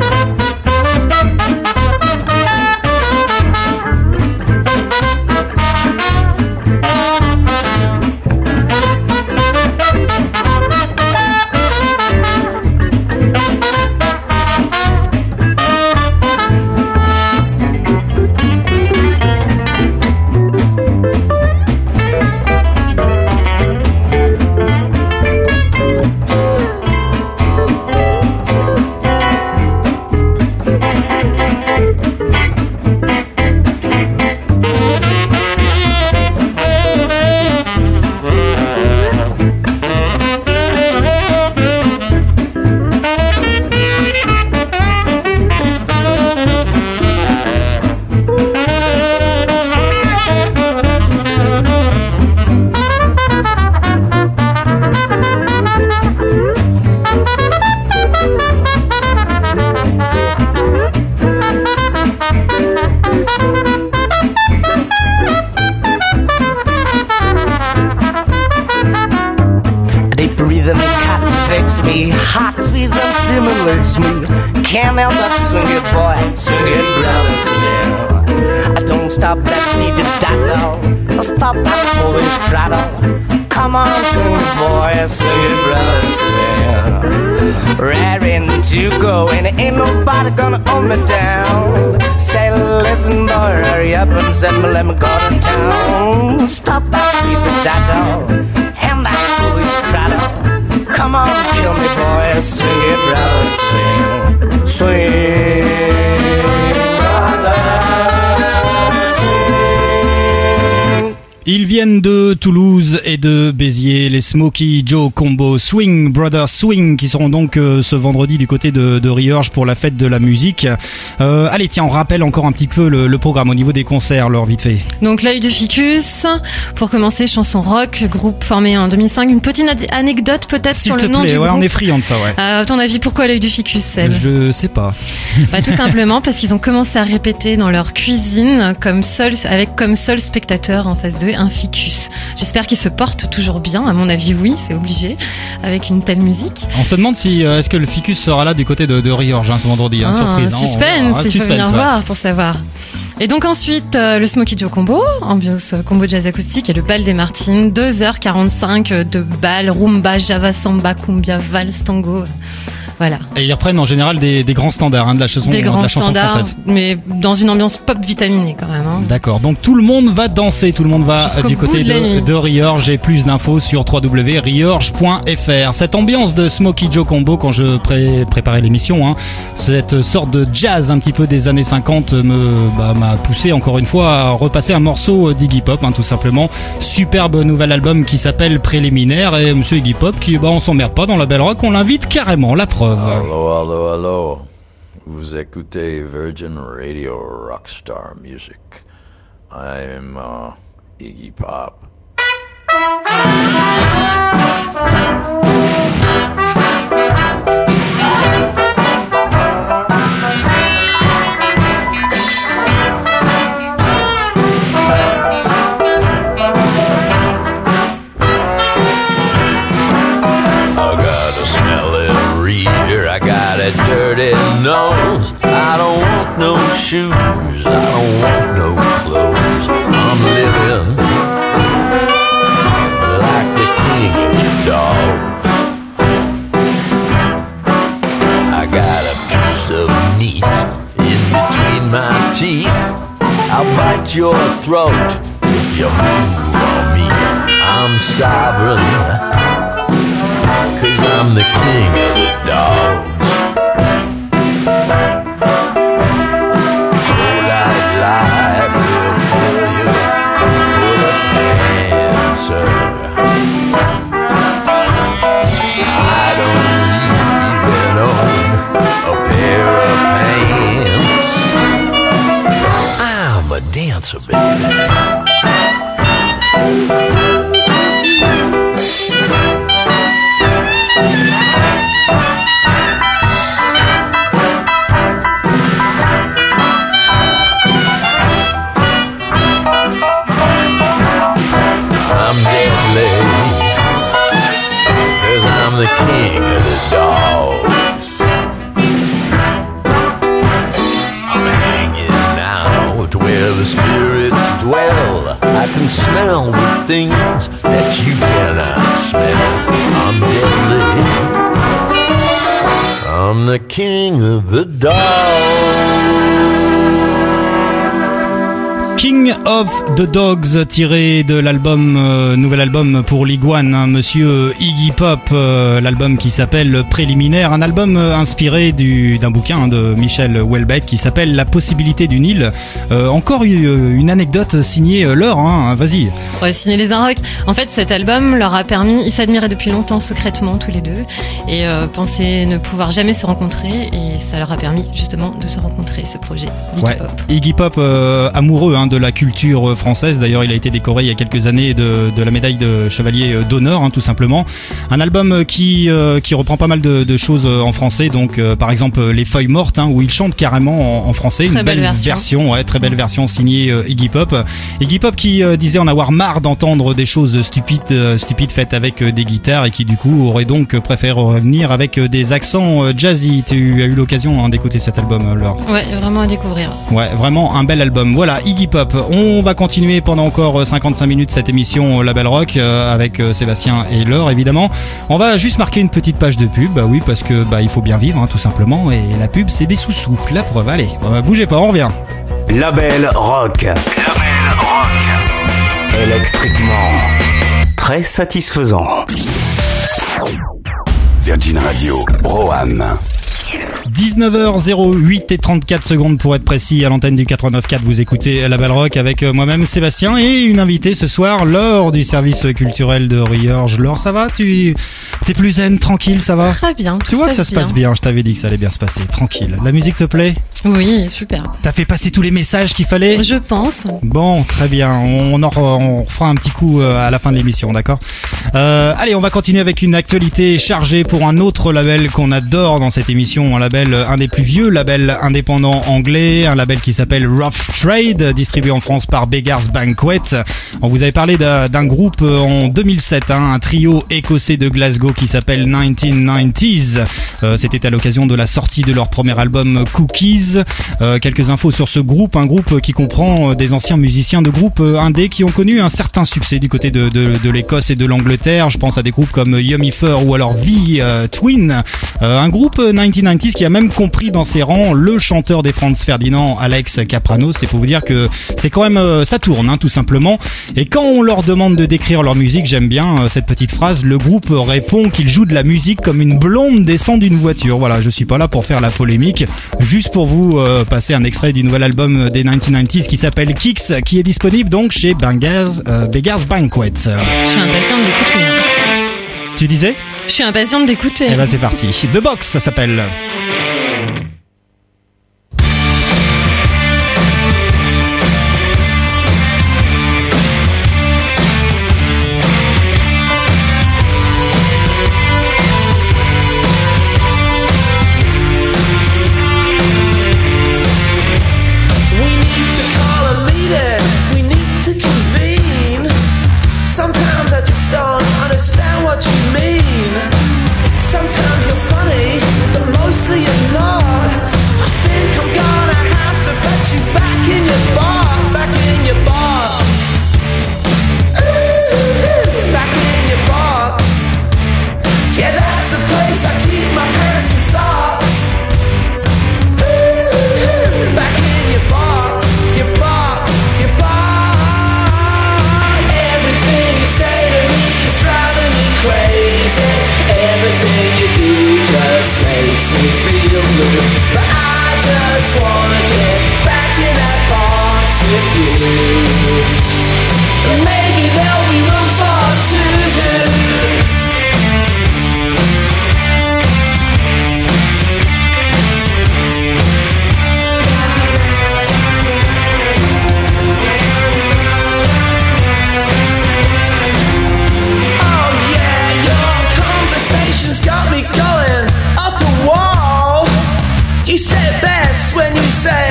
S7: Hot rhythm stimulates me. Can't help but swing it, boy, swing it, brother, swing. I don't stop that diddle, stop that foolish prattle. Come on, swing it, boy, swing it, brother, swing. Raring to go, and ain't nobody gonna hold me down. Say, listen, boy, hurry up and send me, let me go to town. Stop that diddle and that foolish prattle. Come on, kill me, boy, swing it, brother, swing. Swing, brother, swing.
S2: Ils viennent de Toulouse et de Béziers, les Smokey Joe Combo Swing Brothers Swing, qui seront donc ce vendredi du côté de Riorges pour la fête de la musique. Allez, tiens, on rappelle encore un petit peu le programme au niveau des concerts, alors vite fait.
S3: Donc l'œil de Ficus, pour commencer, chanson rock, groupe formé en 2005. Une petite anecdote peut-être sur le nom du groupe.
S2: On est friand de ça, ouais.
S3: À ton avis, pourquoi l'œil de Ficus, Seb ?
S2: Je sais pas.
S3: Tout simplement parce qu'ils ont commencé à répéter dans leur cuisine avec comme seul spectateur en face d'eux un ficus. J'espère qu'ils se portent toujours bien. À mon avis, oui, c'est obligé avec une telle musique.
S2: On se demande si est-ce que le ficus sera là du côté de Riorges ce vendredi. Surprise.
S3: Suspense, il faut venir voir pour savoir. Et donc ensuite, le Smokey Joe Combo, ambiance combo jazz acoustique et le bal des Martines, 2h45 de bal, rumba, java, samba, cumbia, valse, tango. Voilà.
S2: Et ils reprennent en général des grands standards de la chanson, française.
S3: Mais dans une ambiance pop vitaminée quand même. Hein.
S2: D'accord, donc tout le monde va danser, tout le monde va
S3: jusqu'au
S2: du côté de Riorges. Et plus d'infos sur www.riorges.fr. Cette ambiance de Smokey Joe Combo, quand je préparais l'émission, cette sorte de jazz un petit peu des années 50 m'a poussé encore une fois à repasser un morceau d'Iggy Pop, tout simplement. Superbe nouvel album qui s'appelle Préliminaire, et monsieur Iggy Pop qui, on s'emmerde pas dans la Belle Rock, on l'invite carrément, la preuve.
S8: Allô. Vous écoutez Virgin Radio Rockstar Music. I'm Iggy Pop.
S9: Dirty nose, I don't want no shoes, I don't want no clothes. I'm living like the king of the dog. I got a piece of meat in between my teeth. I'll bite your throat if you move on me. I'm sovereign, 'cause I'm the king of the dogs. Dancer, baby. king of the dogs. I'm hanging out where the spirits dwell. I can smell the things that you cannot smell. I'm deadly. I'm the king of the dogs.
S2: King of the Dogs, tiré de l'album, nouvel album pour l'Iguane, hein, monsieur Iggy Pop, l'album qui s'appelle Préliminaire, un album inspiré d'un bouquin de Michel Houellebecq qui s'appelle La possibilité d'une île. Encore une anecdote signée Laure, hein, vas-y.
S3: Ouais, signé les Inrocks. En fait, cet album leur a permis, ils s'admiraient depuis longtemps secrètement tous les deux et pensaient ne pouvoir jamais se rencontrer, et ça leur a permis justement de se rencontrer, ce projet d'Iggy Pop.
S2: Iggy Pop, amoureux de la culture française. D'ailleurs, il a été décoré il y a quelques années de la médaille de chevalier d'honneur, hein, tout simplement. Un album qui reprend pas mal de choses en français. Donc, par exemple, Les Feuilles Mortes, hein, où il chante carrément en français.
S3: Très belle version.
S2: Ouais, très belle version signée Iggy Pop. Iggy Pop qui disait en avoir marre d'entendre des choses stupides faites avec des guitares, et qui du coup aurait donc préféré revenir avec des accents jazzy. Tu as eu l'occasion d'écouter cet album, Laure?
S3: Ouais, vraiment à découvrir.
S2: Ouais, vraiment un bel album. Voilà, Iggy Pop. On va continuer pendant encore 55 minutes cette émission Label Rock avec Sébastien et Laure, évidemment. On va juste marquer une petite page de pub, bah oui, parce que il faut bien vivre, hein, tout simplement, et la pub c'est des sous-sous. La preuve, allez, bougez pas, on revient.
S1: Label Rock. Label Rock. Électriquement très satisfaisant. Virgin Radio, Broham.
S2: 19h08 et 34 secondes pour être précis, à l'antenne du 89.4, vous écoutez Label Rock avec moi-même Sébastien et une invitée ce soir, Laure du service culturel de Riorges. Laure, ça va? T'es plus zen, tranquille, ça va?
S3: Très bien.
S2: Tu vois que ça se passe bien, je t'avais dit que ça allait bien se passer, tranquille. La musique te plaît?
S3: Oui, super.
S2: T'as fait passer tous les messages qu'il fallait?
S3: Je pense.
S2: Bon, très bien, on fera un petit coup à la fin de l'émission, d'accord? Allez, on va continuer avec une actualité chargée pour un autre label qu'on adore dans cette émission, un des plus vieux labels indépendants anglais, un label qui s'appelle Rough Trade, distribué en France par Beggars Banquet. On vous avait parlé d'un groupe en 2007, hein, un trio écossais de Glasgow qui s'appelle 1990s. C'était à l'occasion de la sortie de leur premier album Cookies. Quelques infos sur ce groupe, un groupe qui comprend des anciens musiciens de groupes indés qui ont connu un certain succès du côté de l'Écosse et de l'Angleterre. Je pense à des groupes comme Yummy Fur ou alors V-Twin. Un groupe 1990s qui a même compris dans ses rangs le chanteur des Franz Ferdinand, Alex Caprano. C'est pour vous dire que c'est quand même, ça tourne, hein, tout simplement. Et quand on leur demande de décrire leur musique, j'aime bien cette petite phrase, le groupe répond qu'il joue de la musique comme une blonde descend d'une voiture. Voilà, je suis pas là pour faire la polémique, juste pour vous passer un extrait du nouvel album des 1990s qui s'appelle Kicks, qui est disponible donc chez Beggars Banquet.
S3: Je suis impatiente d'écouter.
S2: Tu disais?
S3: Je suis impatiente d'écouter.
S2: Eh ben c'est parti. The Box, ça s'appelle.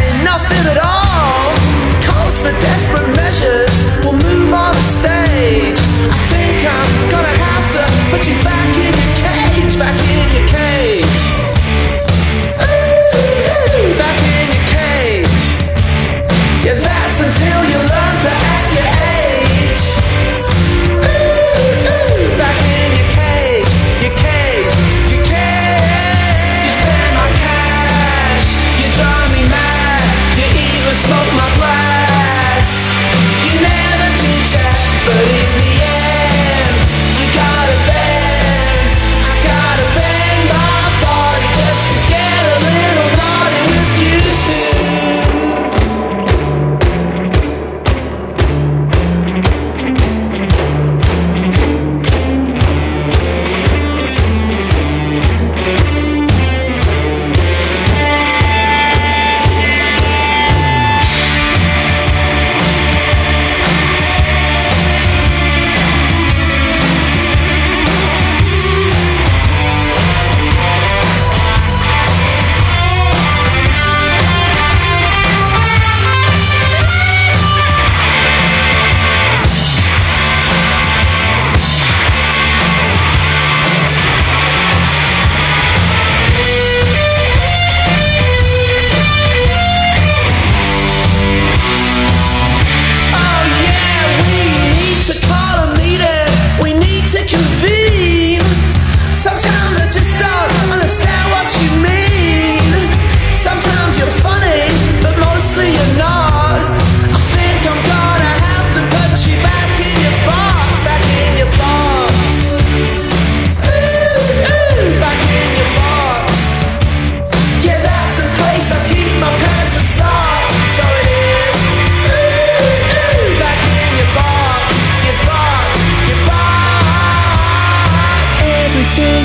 S10: Desperate measures will move on the stage.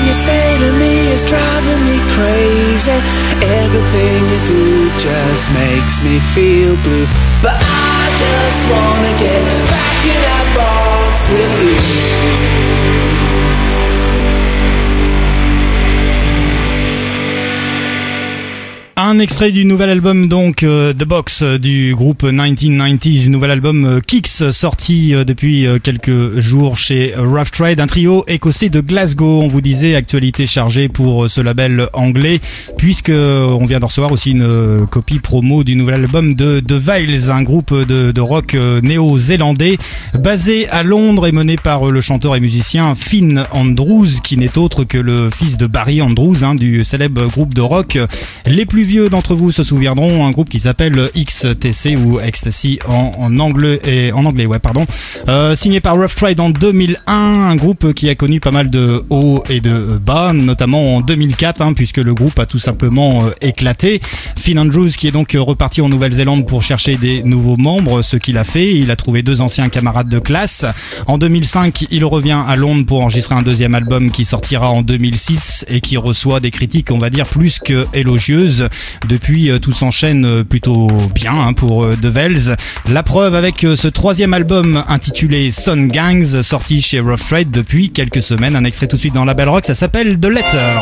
S10: you say to me is driving me crazy. Everything you do just makes me feel blue. But I just wanna get back in that box with you.
S2: Un extrait du nouvel album donc The Box du groupe 1990s, nouvel album Kicks sorti depuis quelques jours chez Rough Trade, un trio écossais de Glasgow. On vous disait actualité chargée pour ce label anglais puisque on vient de recevoir aussi une copie promo du nouvel album de The Vales, un groupe de rock néo-zélandais basé à Londres et mené par le chanteur et musicien Finn Andrews qui n'est autre que le fils de Barry Andrews, du célèbre groupe de rock. Les plus vieux d'entre vous se souviendront, un groupe qui s'appelle XTC ou Ecstasy en anglais, signé par Rough Trade en 2001, un groupe qui a connu pas mal de hauts et de bas, notamment en 2004 puisque le groupe a tout simplement éclaté. Finn Andrews qui est donc reparti en Nouvelle-Zélande pour chercher des nouveaux membres, ce qu'il a fait, il a trouvé 2 anciens camarades de classe. En 2005, il revient à Londres pour enregistrer un deuxième album qui sortira en 2006 et qui reçoit des critiques, on va dire, plus que élogieuses. Depuis, tout s'enchaîne plutôt bien pour The Vales. La preuve avec ce 3e album intitulé Sun Gangs, sorti chez Rough Trade depuis quelques semaines. Un extrait tout de suite dans la Belle Rock, ça s'appelle The Letter.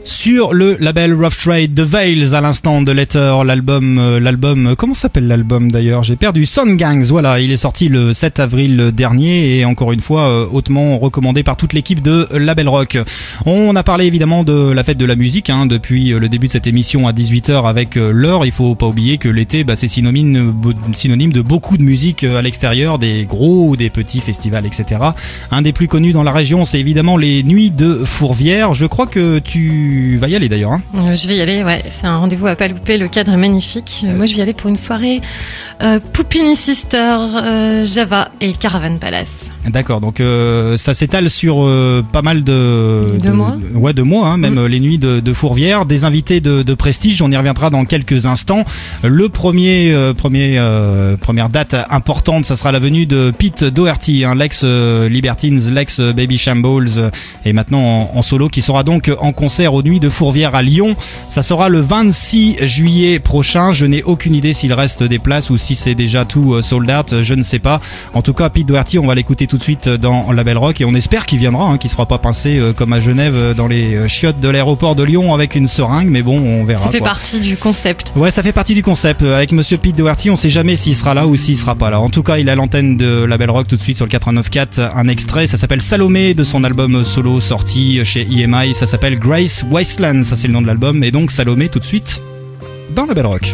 S2: Sur le label Rough Trade, The Veils à l'instant de Letter, l'album, comment s'appelle l'album d'ailleurs? J'ai perdu. Sun Gangs, voilà, il est sorti le 7 avril dernier et encore une fois hautement recommandé par toute l'équipe de Label Rock. On a parlé évidemment de la fête de la musique depuis le début de cette émission à 18h avec l'heure. Il faut pas oublier que l'été, c'est synonyme de beaucoup de musique à l'extérieur, des gros ou des petits festivals, etc. Un des plus connus dans la région, c'est évidemment les Nuits de Fourvière. Je crois que tu vas y aller d'ailleurs.
S3: Je vais y aller, ouais. C'est un rendez-vous à pas louper. Le cadre est magnifique. Moi, je vais y aller pour une soirée Poupini Sister, Java et Caravan Palace.
S2: D'accord, donc ça s'étale sur pas mal de
S3: mois.
S2: Ouais, 2 mois, même les Nuits de Fourvière. Des invités de prestige, on y reviendra dans quelques instants. Le première date importante, ça sera la venue de Pete Doherty, l'ex Libertines, l'ex Baby Shambles, et maintenant en solo, qui sera donc en concert aux Nuits de Fourvière à Lyon. Ça sera le 26 juillet prochain. Je n'ai aucune idée s'il reste des places ou si c'est déjà tout sold out, je ne sais pas. En tout cas, Pete Doherty, on va l'écouter tout de suite dans Label Rock et on espère qu'il viendra, qu'il sera pas pincé comme à Genève dans les chiottes de l'aéroport de Lyon avec une seringue, mais bon, on verra.
S3: Ça fait partie du concept.
S2: Ouais, ça fait partie du concept. Avec Monsieur Pete Doherty, on sait jamais s'il sera là ou s'il sera pas là. En tout cas, il a l'antenne de Label Rock tout de suite sur le 89.4. Un extrait, ça s'appelle Salomé, de son album solo sorti chez EMI. Ça s'appelle Grace Wasteland, ça c'est le nom de l'album. Et donc Salomé tout de suite dans Label Rock.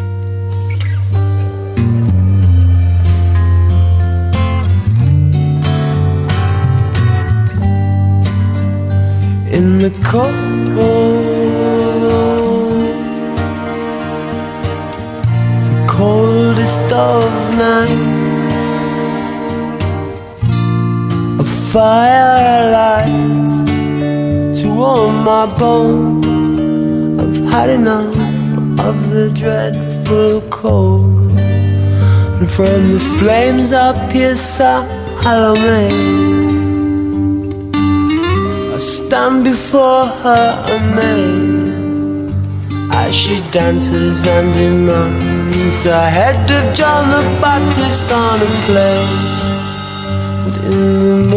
S10: In the cold, the coldest of night, a firelight to warm my bones. I've had enough of the dreadful cold, and from the flames up here, Salome, I stand before her amazed as she dances and demands the head of John the Baptist on a plate. And in the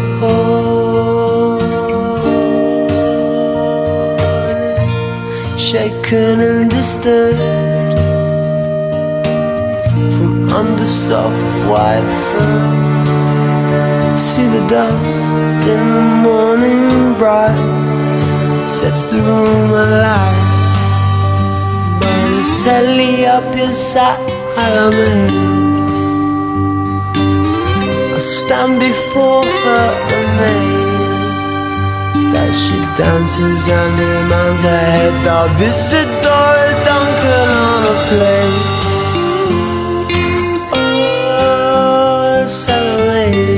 S10: morning, shaken and disturbed from under soft white fur, see the dust in the morning bright sets the room alight. By the telly up inside Salome, I stand before her amazed as she dances and demands the head of Isadora Duncan on a plate. Oh, Salome,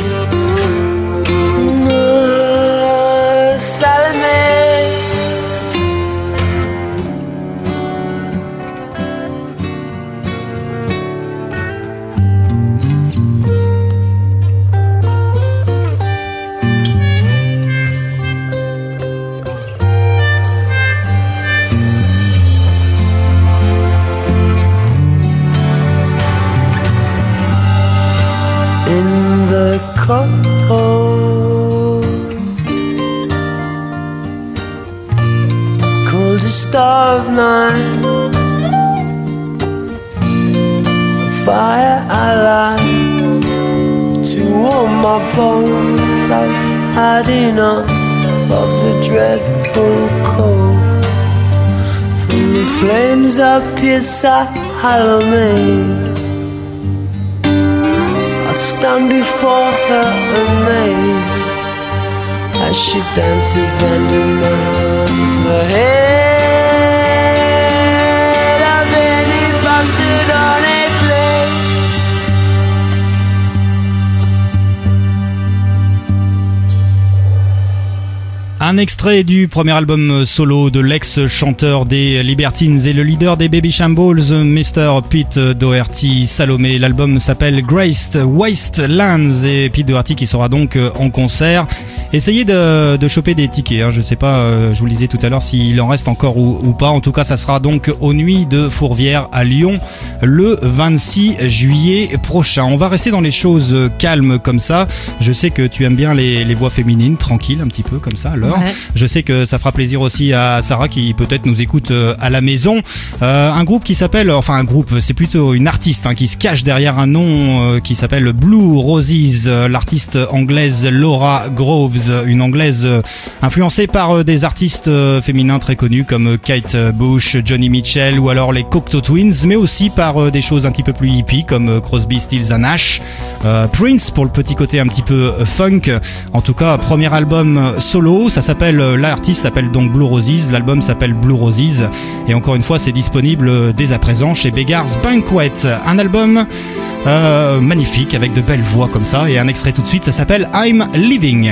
S10: coldest of night, fire I light to warm my bones. I've had enough of the dreadful cold, from the flames up here, Salome. I stand before her amazed as she dances and demands the head of any bastard on a plate.
S2: Un extrait du premier album solo de l'ex-chanteur des Libertines et le leader des Baby Shambles, Mr. Pete Doherty, Salomé. L'album s'appelle Grace Wastelands et Pete Doherty qui sera donc en concert. Essayez de choper des tickets, je sais pas, je vous le disais tout à l'heure s'il en reste encore ou pas. En tout cas, ça sera donc aux Nuits de Fourvière à Lyon le 26 juillet prochain. On va rester dans les choses calmes comme ça. Je sais que tu aimes bien les voix féminines, tranquilles un petit peu comme ça, alors.
S3: Ouais.
S2: Je sais que ça fera plaisir aussi à Sarah qui peut-être nous écoute à la maison. Un groupe qui s'appelle, enfin un groupe, c'est plutôt une artiste qui se cache derrière un nom qui s'appelle Blue Roses. L'artiste anglaise Laura Groves, une anglaise influencée par des artistes féminins très connus comme Kate Bush, Johnny Mitchell ou alors les Cocteau Twins, mais aussi par des choses un petit peu plus hippies comme Crosby, Stills & Nash, Prince pour le petit côté un petit peu funk. En tout cas, premier album solo, ça s'appelle, l'artiste s'appelle donc Blue Roses, l'album s'appelle Blue Roses et encore une fois c'est disponible dès à présent chez Beggars Banquet. Un album magnifique avec de belles voix comme ça et un extrait tout de suite, ça s'appelle I'm Living.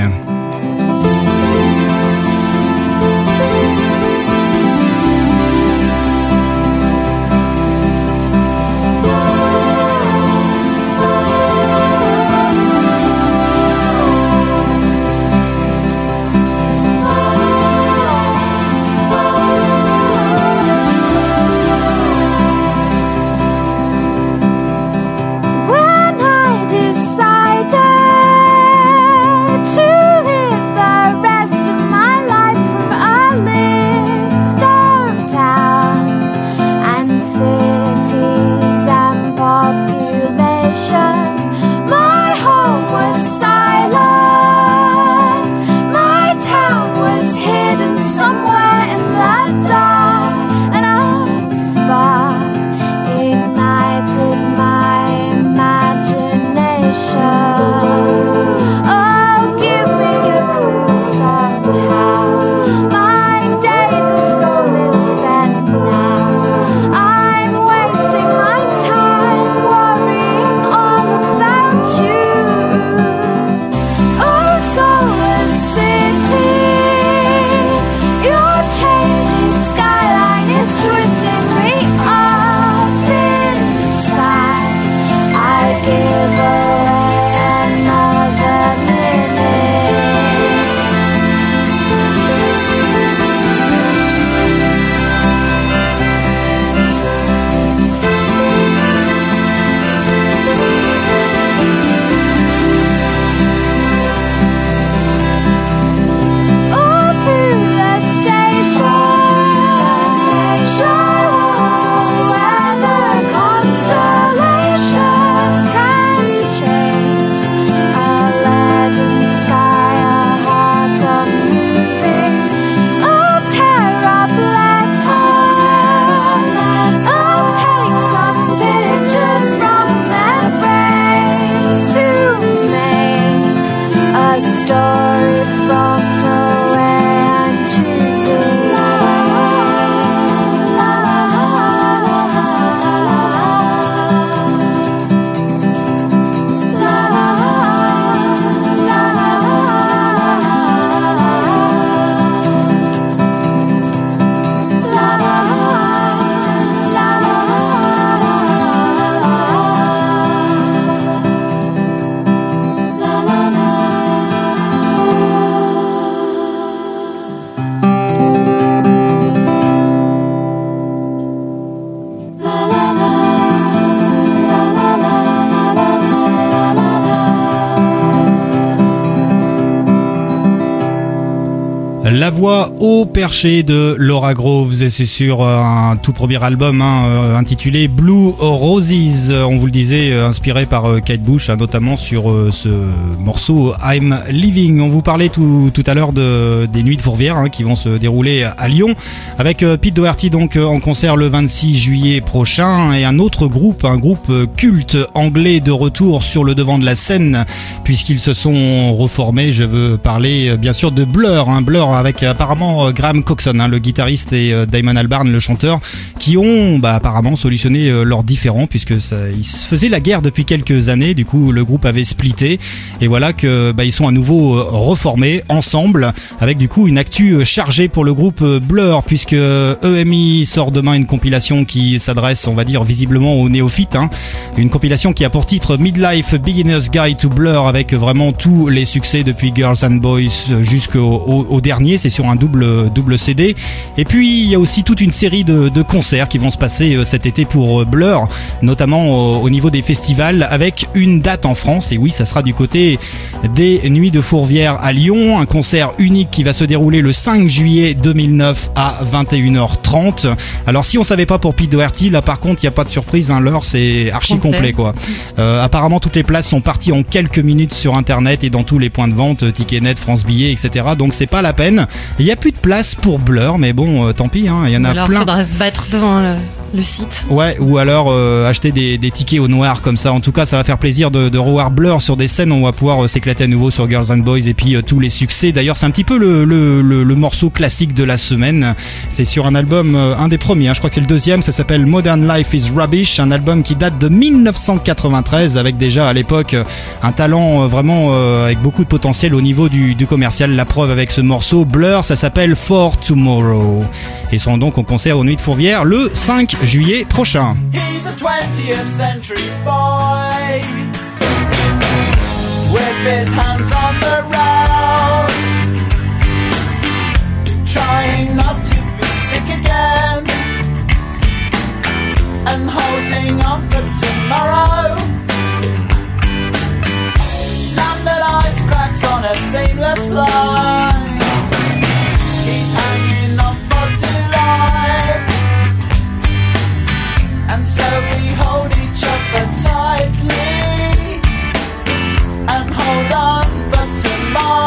S2: La voix haut perché de Laura Groves, et c'est sur un tout premier album intitulé Blue Roses, on vous le disait, inspiré par Kate Bush, notamment sur ce morceau I'm Living. On vous parlait tout à l'heure des Nuits de Fourvière qui vont se dérouler à Lyon avec Pete Doherty donc en concert le 26 juillet prochain, et un autre groupe, un groupe culte anglais de retour sur le devant de la scène puisqu'ils se sont reformés. Je veux parler bien sûr de Blur, Blur avec apparemment Graham Coxon, le guitariste, et Damon Albarn, le chanteur, qui ont apparemment solutionné leurs différends puisque ils se faisaient la guerre depuis quelques années. Du coup, le groupe avait splitté et voilà que ils sont à nouveau reformés ensemble avec du coup une actu chargée pour le groupe Blur puisque EMI sort demain une compilation qui s'adresse, on va dire, visiblement aux néophytes, une compilation qui a pour titre Midlife Beginner's Guide to Blur avec vraiment tous les succès depuis Girls and Boys jusqu'au dernier. c'est sur un double CD. Et puis il y a aussi toute une série de concerts qui vont se passer cet été pour Blur, notamment au niveau des festivals, avec une date en France. Et oui, ça sera du côté des Nuits de Fourvière à Lyon, un concert unique qui va se dérouler le 5 juillet 2009 à 21h30. Alors si on savait pas pour Pete Doherty, là par contre il n'y a pas de surprise, hein, l'heure c'est archi complet quoi. Apparemment toutes les places sont parties en quelques minutes sur internet et dans tous les points de vente, Ticketnet, France Billets, etc. Donc c'est pas la peine. Il n'y a plus de place pour Blur, mais bon tant pis, hein, il y en a
S3: alors,
S2: plein.
S3: Alors faudra se battre devant le site.
S2: Ouais, ou alors acheter des tickets au noir comme ça. En tout cas ça va faire plaisir de revoir Blur sur des scènes. On va pouvoir s'éclater à nouveau sur Girls and Boys et puis tous les succès. D'ailleurs c'est un petit peu le morceau classique de la semaine. C'est sur un album, un des premiers, hein, je crois que c'est le deuxième, ça s'appelle Modern Life is Rubbish, un album qui date de 1993 avec déjà à l'époque un talent vraiment avec beaucoup de potentiel au niveau du commercial. La preuve avec ce morceau Blur, ça s'appelle For Tomorrow. Ils seront donc en concert aux Nuits de Fourvière le 5 juillet prochain.
S7: He's a 20th century boy with his hands on the rails, trying not to be sick again and holding on for tomorrow. Landed ice cracks on a seamless line. He's hanging on for dear life, and so we hold each other tightly and hold on for tomorrow.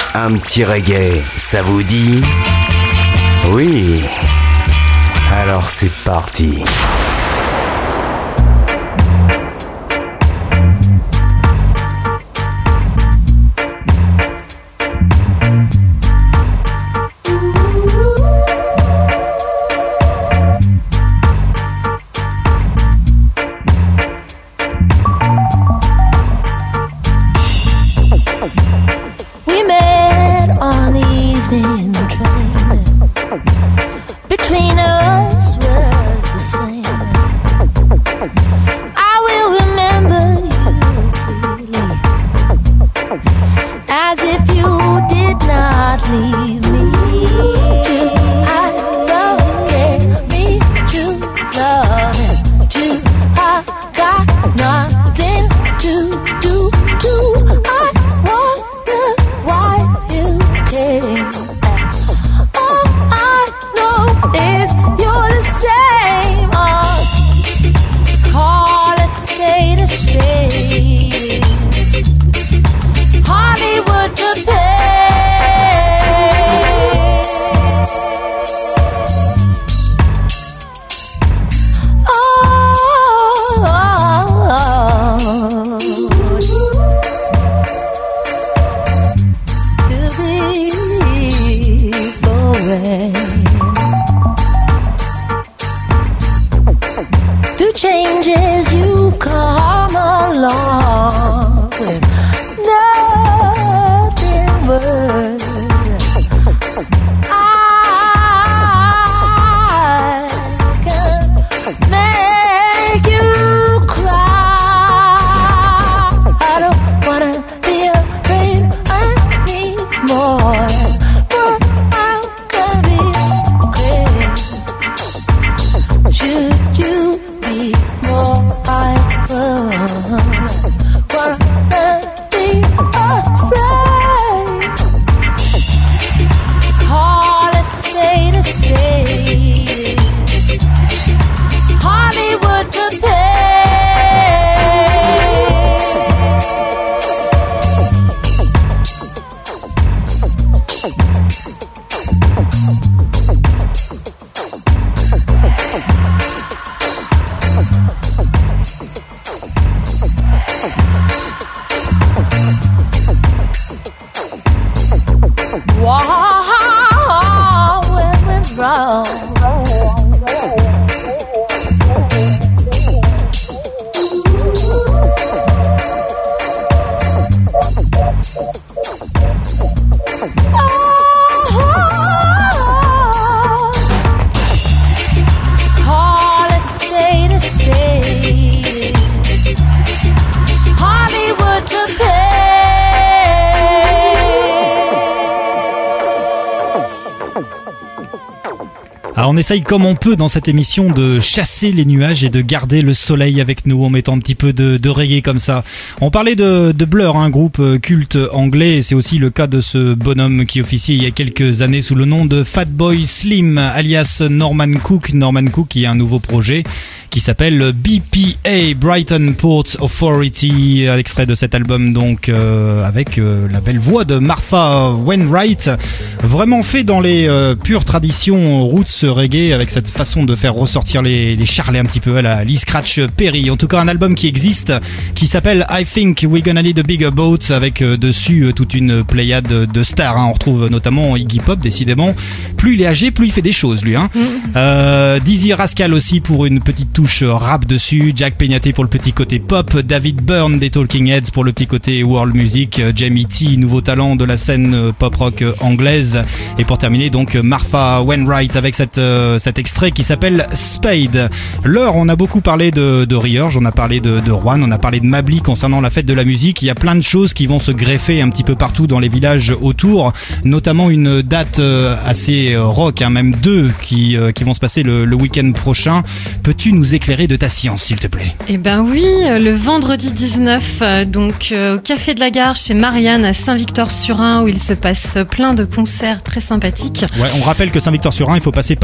S1: Un petit reggae, ça vous dit? Oui. Alors c'est parti.
S11: We met on the evening train. Between us was the same. I will remember you clearly, as if you did not leave me. True, I love it, me true love, true. I got nothing to do. I wonder why you came. All I know is you're the same. Call a spade a spade. Hollywood to pay. To changes you come along with nothing but I can make you cry. I don't wanna be afraid anymore, but I'm gonna be great. Should you be more like us? Wanna be afraid? Call a spade a spade. Hollywood to pay. Wow, when we're wrong. Call a spade a spade. Hollywood to pay.
S2: Alors on essaye comme on peut dans cette émission de chasser les nuages et de garder le soleil avec nous en mettant un petit peu de reggae comme ça. On parlait de Blur, un groupe culte anglais, et c'est aussi le cas de ce bonhomme qui officiait il y a quelques années sous le nom de Fatboy Slim, alias Norman Cook. Norman Cook qui a un nouveau projet qui s'appelle BPA, Brighton Port Authority, à l'extrait de cet album donc avec la belle voix de Martha Wainwright, vraiment fait dans les pures traditions roots reggae, avec cette façon de faire ressortir les charlets un petit peu à la Lee Scratch Perry. En tout cas un album qui existe, qui s'appelle I Think We're Gonna Need a Bigger Boat, avec dessus toute une pléiade de stars, hein. On retrouve notamment Iggy Pop, décidément plus il est âgé plus il fait des choses lui, hein. Dizzy Rascal aussi pour une petite touche rap dessus, Jack Peñate pour le petit côté pop, David Byrne des Talking Heads pour le petit côté world music, Jamie T, nouveau talent de la scène pop rock anglaise, et pour terminer donc Martha Wainwright avec cet extrait qui s'appelle Spade. L'heure, on a beaucoup parlé de Riorge, on a parlé de Rouen, on a parlé de Mably concernant la fête de la musique. Il y a plein de choses qui vont se greffer un petit peu partout dans les villages autour, notamment une date assez rock, hein, même deux qui vont se passer le week-end prochain. Peux-tu nous éclairer de ta science, s'il te plaît?
S3: Eh ben oui, le vendredi 19, donc au Café de la Gare chez Marianne à Saint-Victor-sur-Ain, où il se passe plein de concerts très sympathiques.
S2: Ouais, on rappelle que Saint-Victor-sur-Ain, il faut passer par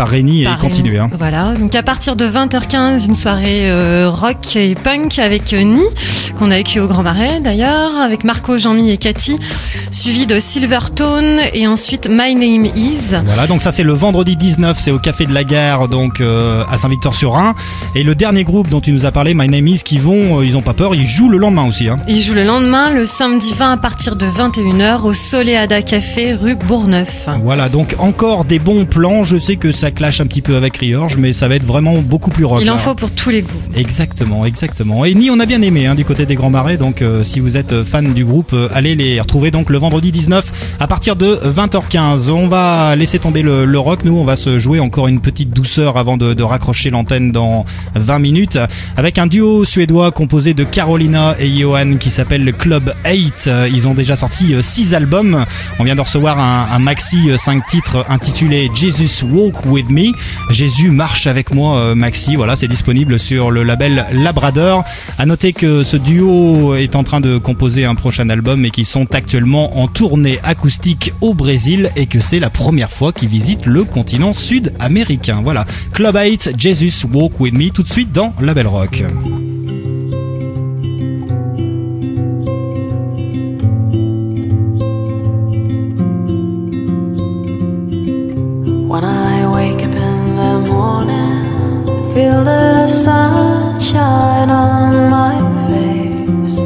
S2: par Rémi et continuer. Hein.
S3: Voilà, donc à partir de 20h15, une soirée rock et punk avec Ni, qu'on a accueilli au Grand Marais d'ailleurs, avec Marco, Jean-Mi et Cathy, suivi de Silvertone et ensuite My Name Is.
S2: Voilà, donc ça c'est le vendredi 19, c'est au Café de la Gare, donc à Saint-Victor-sur-Rhin. Et le dernier groupe dont tu nous as parlé, My Name Is, ils ont pas peur, ils jouent le lendemain aussi. Hein.
S3: Ils jouent le lendemain, le samedi 20 à partir de 21h au Soleada Café rue Bourgneuf.
S2: Voilà, donc encore des bons plans. Je sais que ça clash un petit peu avec Riorge, mais ça va être vraiment beaucoup plus rock.
S3: Il en faut pour tous les goûts.
S2: Exactement. Et Ni, on a bien aimé du côté des Grands Marais, donc si vous êtes fan du groupe, allez les retrouver donc le vendredi 19 à partir de 20h15. On va laisser tomber le rock, nous on va se jouer encore une petite douceur avant de raccrocher l'antenne dans 20 minutes avec un duo suédois composé de Carolina et Johan qui s'appelle le Club 8. Ils ont déjà sorti 6 albums. On vient de recevoir un maxi 5 titres intitulé Jesus Walk With Me. Jésus marche avec moi maxi. Voilà, c'est disponible sur le label Labrador. À noter que ce duo est en train de composer un prochain album et qu'ils sont actuellement en tournée acoustique au Brésil et que c'est la première fois qu'ils visitent le continent sud-américain. Voilà, Club 8, Jesus Walk With Me, tout de suite dans Label Rock.
S12: When I wake up in the morning, feel the sunshine on my face.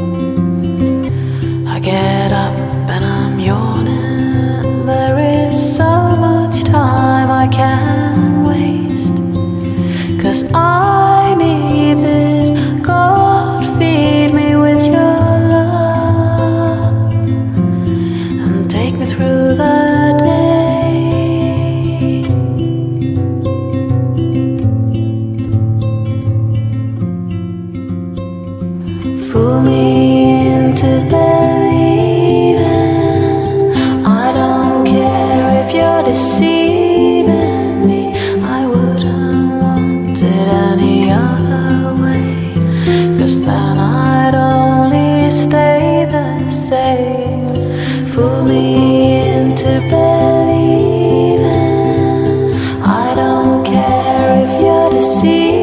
S12: I get up and I'm yawning. There is so much time I can't waste, 'cause I need this. God, feed me with your love and take me through the day. Fool me into believing. I don't care if you're deceiving me. I wouldn't want it any other way, 'cause then I'd only stay the same. Fool me into believing. I don't care if you're deceiving.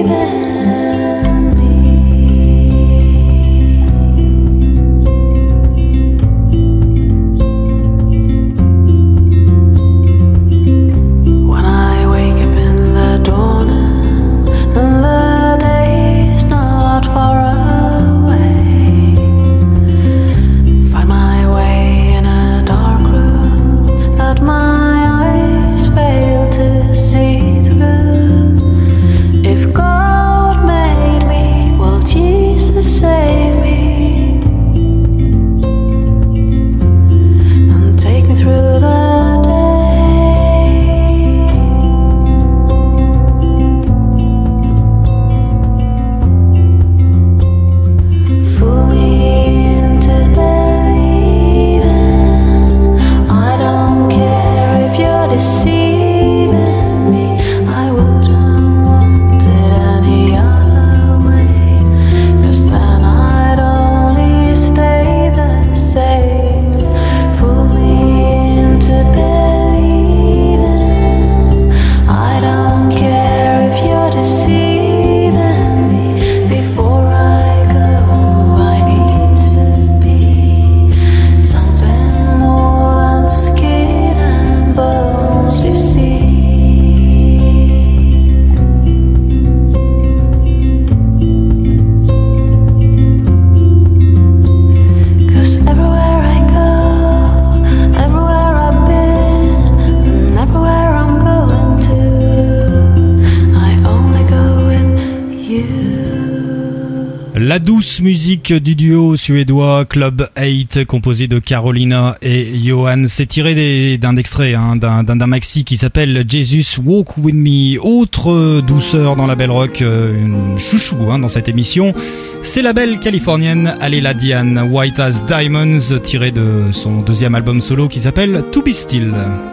S2: La douce musique du duo suédois Club 8 composé de Carolina et Johan. C'est tiré d'un extrait, d'un maxi qui s'appelle Jesus Walk With Me. Autre douceur dans la belle rock, une chouchou dans cette émission. C'est la belle californienne Alela Diane, White as Diamonds, tiré de son deuxième album solo qui s'appelle To Be Still.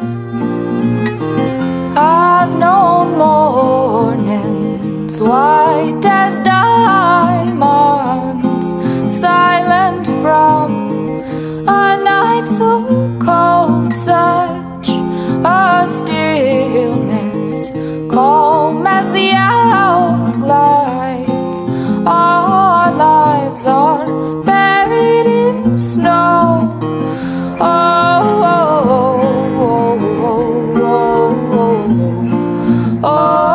S11: I've known mornings white as diamonds, silent from a night so cold, such a stillness
S12: lives are buried in snow. Oh, oh, oh, oh, oh, oh.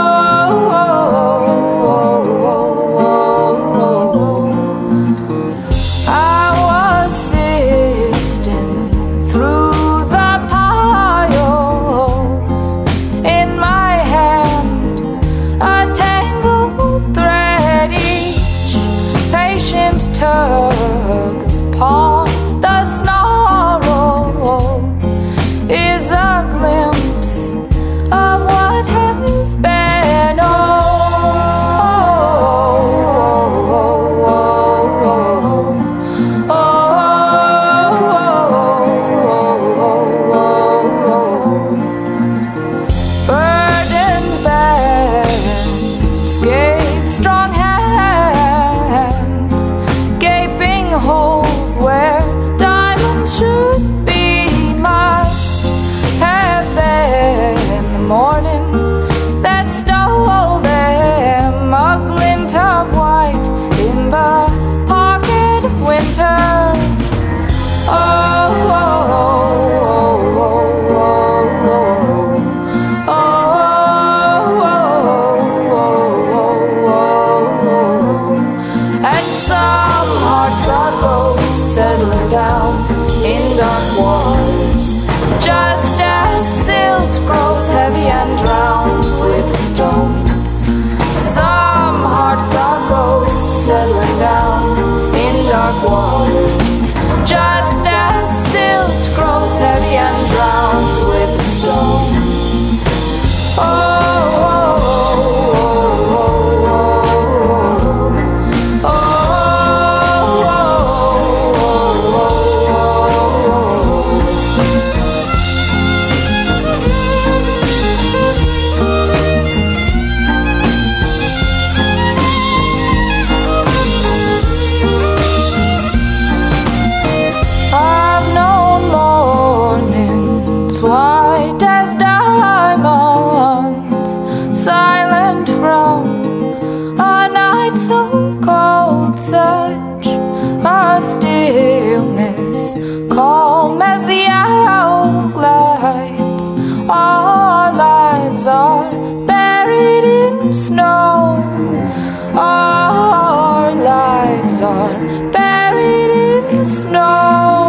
S12: Upon the snarl is a glimpse of what has been. Burdened bands gave strong hands, gaping holes where diamonds should be. Must have been the morning that stole them, a glint of white in the pocket of winter. Oh, oh, oh, oh, oh. And some hearts are ghosts settling down in dark waters, just as silt grows heavy and drowns with stone. Some hearts are ghosts settling down in dark waters, just as silt grows heavy and drowns with stone. Oh, oh, oh, oh, oh, I've known mornings white as diamonds, silent from a night so cold, such a stillness, calm as the owl glides. Our lives are buried in snow. Our lives are buried in snow.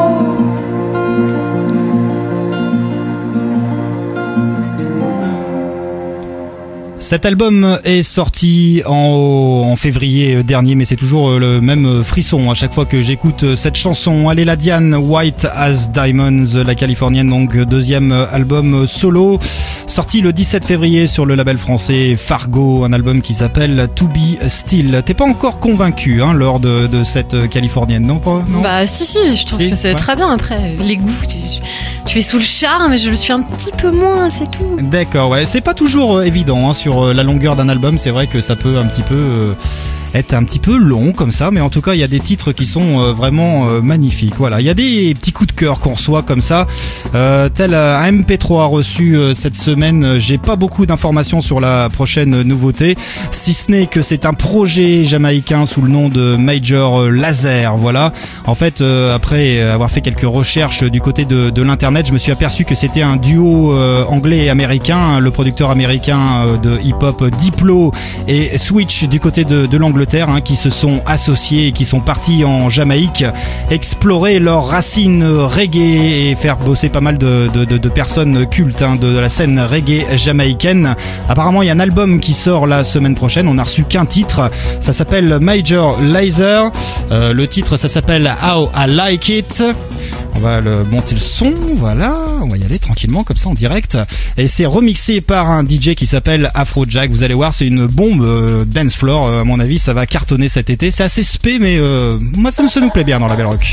S2: Cet album est sorti en février dernier, mais c'est toujours le même frisson à chaque fois que j'écoute cette chanson. Allez, la Diane, White as Diamonds, la californienne, donc deuxième album solo, sorti le 17 février sur le label français Fargo, un album qui s'appelle To Be Still. T'es pas encore convaincu lors de cette californienne, non?
S3: Bah si, je trouve que c'est très bien. Après, les goûts, tu es sous le charme, mais je le suis un petit peu moins, c'est tout.
S2: D'accord, ouais, c'est pas toujours évident sur la longueur d'un album, c'est vrai que ça peut un petit peu être un petit peu long comme ça, mais en tout cas il y a des titres qui sont vraiment magnifiques. Voilà, il y a des petits coups de cœur qu'on reçoit comme ça, tel un MP3 reçu cette semaine. J'ai pas beaucoup d'informations sur la prochaine nouveauté, si ce n'est que c'est un projet jamaïcain sous le nom de Major Lazer. Voilà, en fait après avoir fait quelques recherches du côté de l'internet, je me suis aperçu que c'était un duo anglais et américain, le producteur américain de hip-hop Diplo et Switch du côté de l'Angleterre, qui se sont associés et qui sont partis en Jamaïque explorer leurs racines reggae et faire bosser pas mal de personnes cultes de la scène reggae jamaïcaine. Apparemment il y a un album qui sort la semaine prochaine, on a reçu qu'un titre, ça s'appelle Major Lazer, le titre ça s'appelle How I Like It. On va monter le son, voilà, on va y aller tranquillement comme ça en direct. Et c'est remixé par un DJ qui s'appelle Afrojack. Vous allez voir, c'est une bombe dance floor. À mon avis, ça va cartonner cet été. C'est assez spé, mais moi ça nous plaît bien dans la Belle Rock.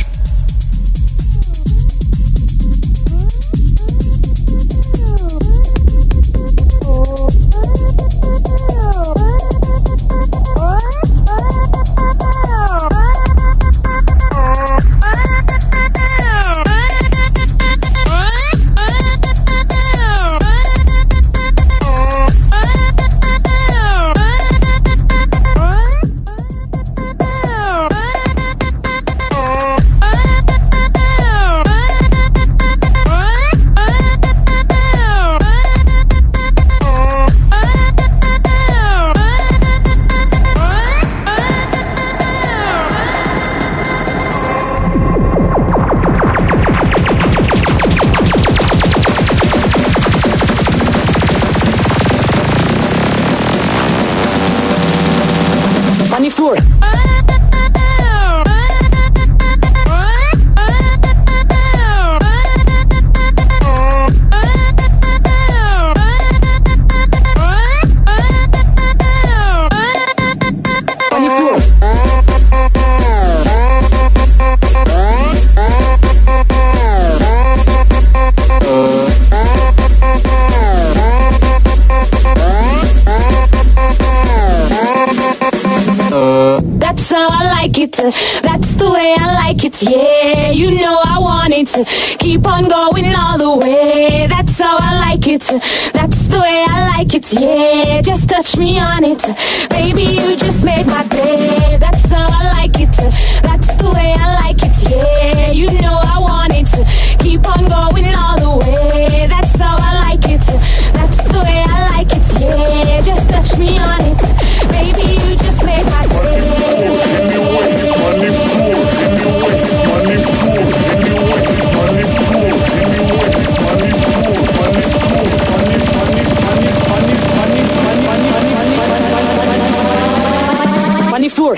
S12: like it. That's the way I like it. Yeah, you know I want it to keep on going all the way. That's how I like it. That's the way I like it. Yeah, just touch me on it, baby. You just made my day. That's how I like it. That's the way I like it. Yeah, you know I want it to keep on going all the way. That's how I like it. That's the way I like it. Yeah, just touch me on it, baby. You just made my day. Funny floor.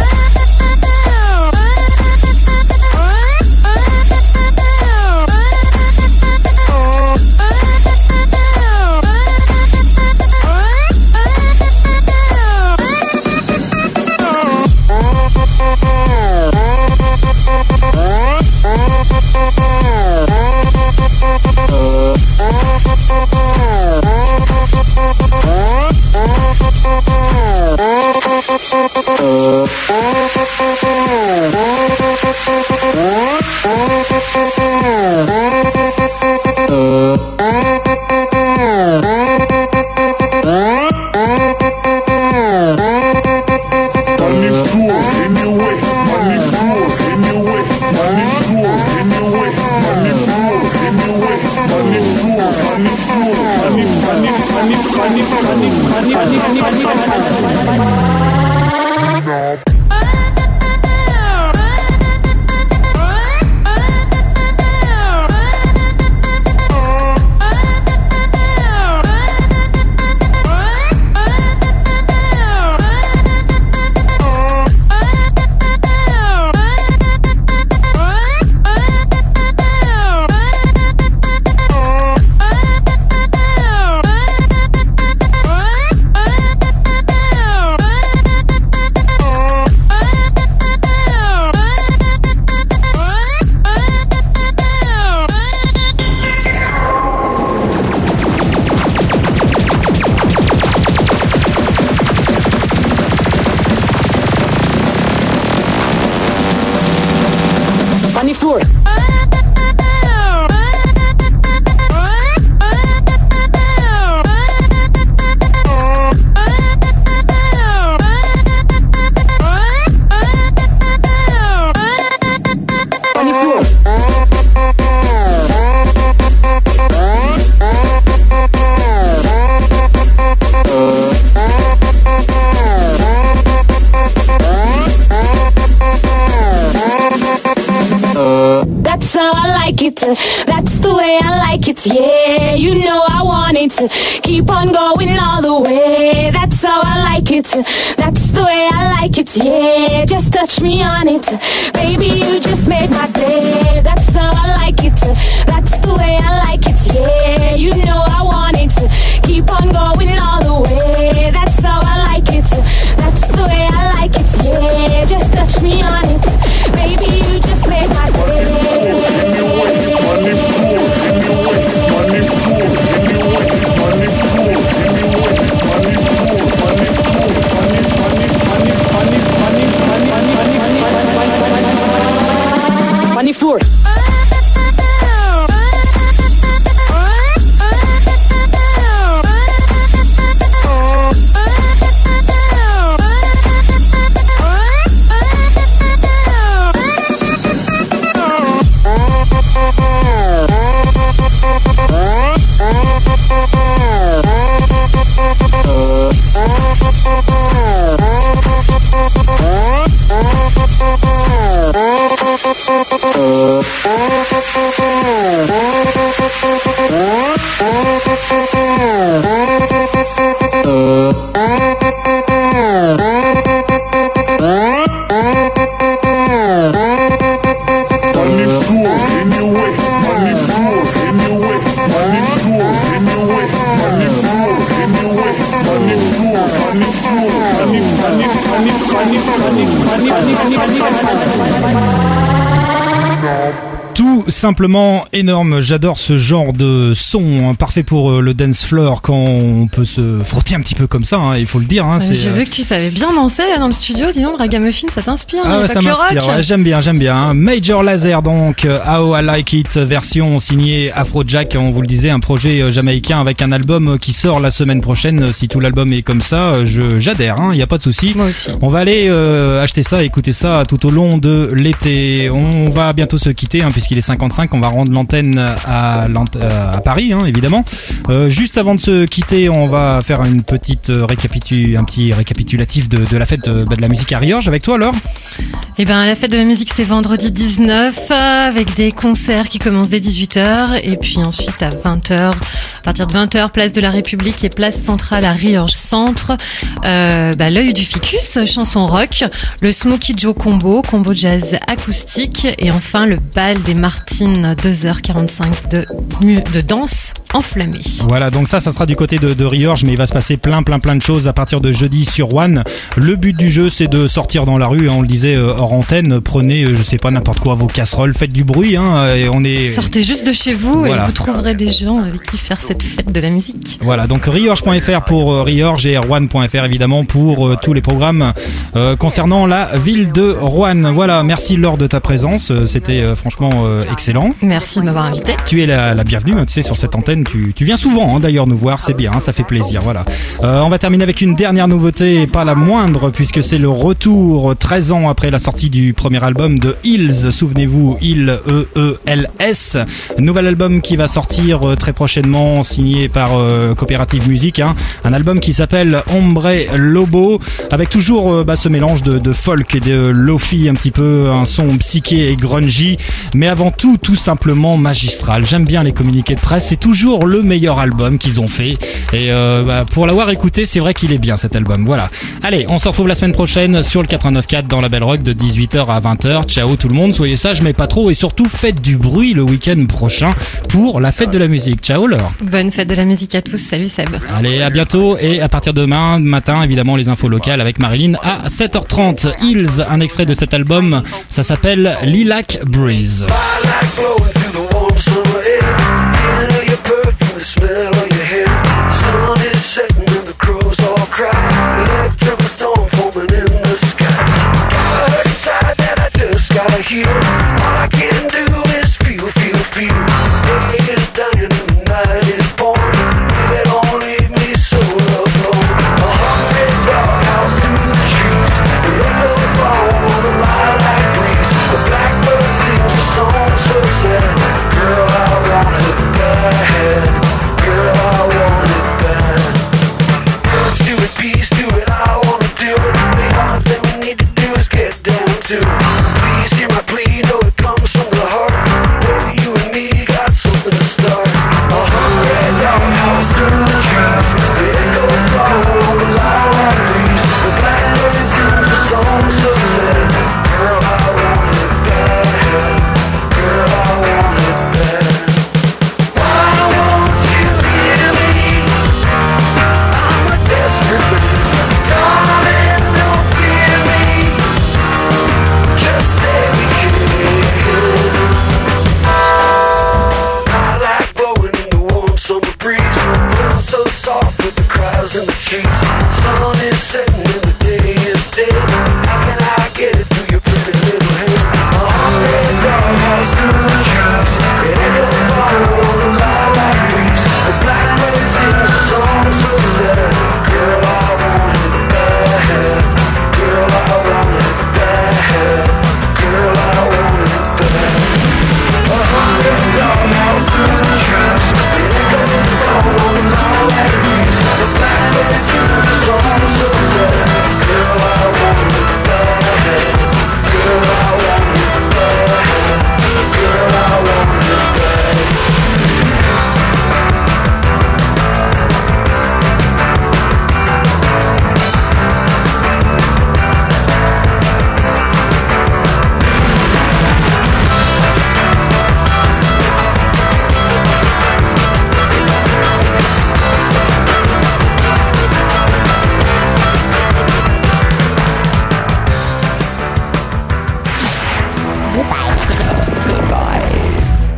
S12: That's the way I like it, yeah. You know I want it to keep on going all the way. That's how I like it. That's the way I like it, yeah. Just touch me on it, baby. You just made my day. That's how I like it. That's the way I like it, yeah. You know I want it to keep on going all the way. That's how I like it. That's the way I like it, yeah. Just touch me on it, baby. You just made my day. Funny floor.
S2: tout simplement énorme. J'adore ce genre de son, parfait pour le dance floor quand on peut se frotter un petit peu comme ça, il faut le dire.
S3: J'ai vu que tu savais bien danser là dans le studio. Dis donc, Ragamuffin, ça t'inspire?
S2: Ah ouais, ça m'inspire. Ouais, j'aime bien. Major Lazer, donc How I Like It, version signée Afrojack. On vous le disait, un projet jamaïcain avec un album qui sort la semaine prochaine. Si tout l'album est comme ça, j'adhère. Il y a pas de souci.
S3: Moi aussi.
S2: On va aller acheter ça, écouter ça tout au long de l'été. On va bientôt se quitter puisqu'il est 55. On va rendre l'antenne à Paris, évidemment. Juste avant de se quitter, on va faire une petite un petit récapitulatif de la fête de la musique à Riorges avec toi, Laure.
S3: Eh ben, la fête de la musique, c'est vendredi 19 avec des concerts qui commencent dès 18h et puis ensuite à 20h, à partir de 20h, place de la République et place centrale à Riorges Centre. L'œil du ficus, chanson rock, le Smokey Joe combo jazz acoustique et enfin le bal des Martines, 2h45 de danse enflammée.
S2: Voilà, donc ça sera du côté de Riorges, mais il va se passer plein de choses à partir de jeudi sur One. Le but du jeu, c'est de sortir dans la rue, on le disait hors antenne, prenez, je sais pas, n'importe quoi, vos casseroles, faites du bruit, et on est...
S3: Sortez juste de chez vous,
S2: voilà.
S3: Et vous trouverez des gens avec qui faire cette fête de la musique.
S2: Voilà, donc riorges.fr pour Riorges et Roanne.fr évidemment pour tous les programmes concernant la ville de Roanne. Voilà, merci Laure de ta présence, c'était franchement excellent.
S3: Merci de m'avoir invité.
S2: Tu es la bienvenue, tu sais, sur cette antenne, tu viens souvent d'ailleurs nous voir, c'est bien, ça fait plaisir, voilà. On va terminer avec une dernière nouveauté, pas la moindre, puisque c'est le retour 13 ans après la sortie du premier album de Hills, souvenez-vous, Hills, E-E-L-S, nouvel album qui va sortir très prochainement, signé par Coopérative Musique, un album qui s'appelle Hombre Lobo, avec toujours ce mélange de folk et de lofi, un petit peu un son psyché et grungy, mais avant tout simplement magistral. J'aime bien les communiqués de presse, c'est toujours le meilleur album qu'ils ont fait, et pour l'avoir écouté, c'est vrai qu'il est bien cet album. Voilà. Allez, on se retrouve la semaine prochaine sur le 89.4 dans la Belle Rock de 18h à 20h. Ciao tout le monde, soyez sages mais pas trop, et surtout faites du bruit le week-end prochain pour la fête de la musique. Ciao Laure.
S3: Bonne fête de la musique à tous, salut Seb.
S2: Allez, à bientôt, et à partir de demain matin, évidemment, les infos locales avec Marilyn à 7h30. Hills, un extrait de cet album, ça s'appelle Lilac Breeze.
S13: All I can do is feel. Day is dying and the night is born. Baby, don't leave me so alone. A hungry doghouse through the trees. The echoes blown on the lilac breeze. The blackbird sings a song so sad. Girl, I want it bad. Girl, I want it bad. Girls do it, peace do it, I wanna do it. The only thing we need to do is get down to it. Please hear my plea, no it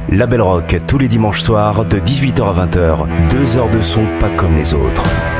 S1: La Belle Rock, tous les dimanches soirs de 18h à 20h. 2 heures de son pas comme les autres.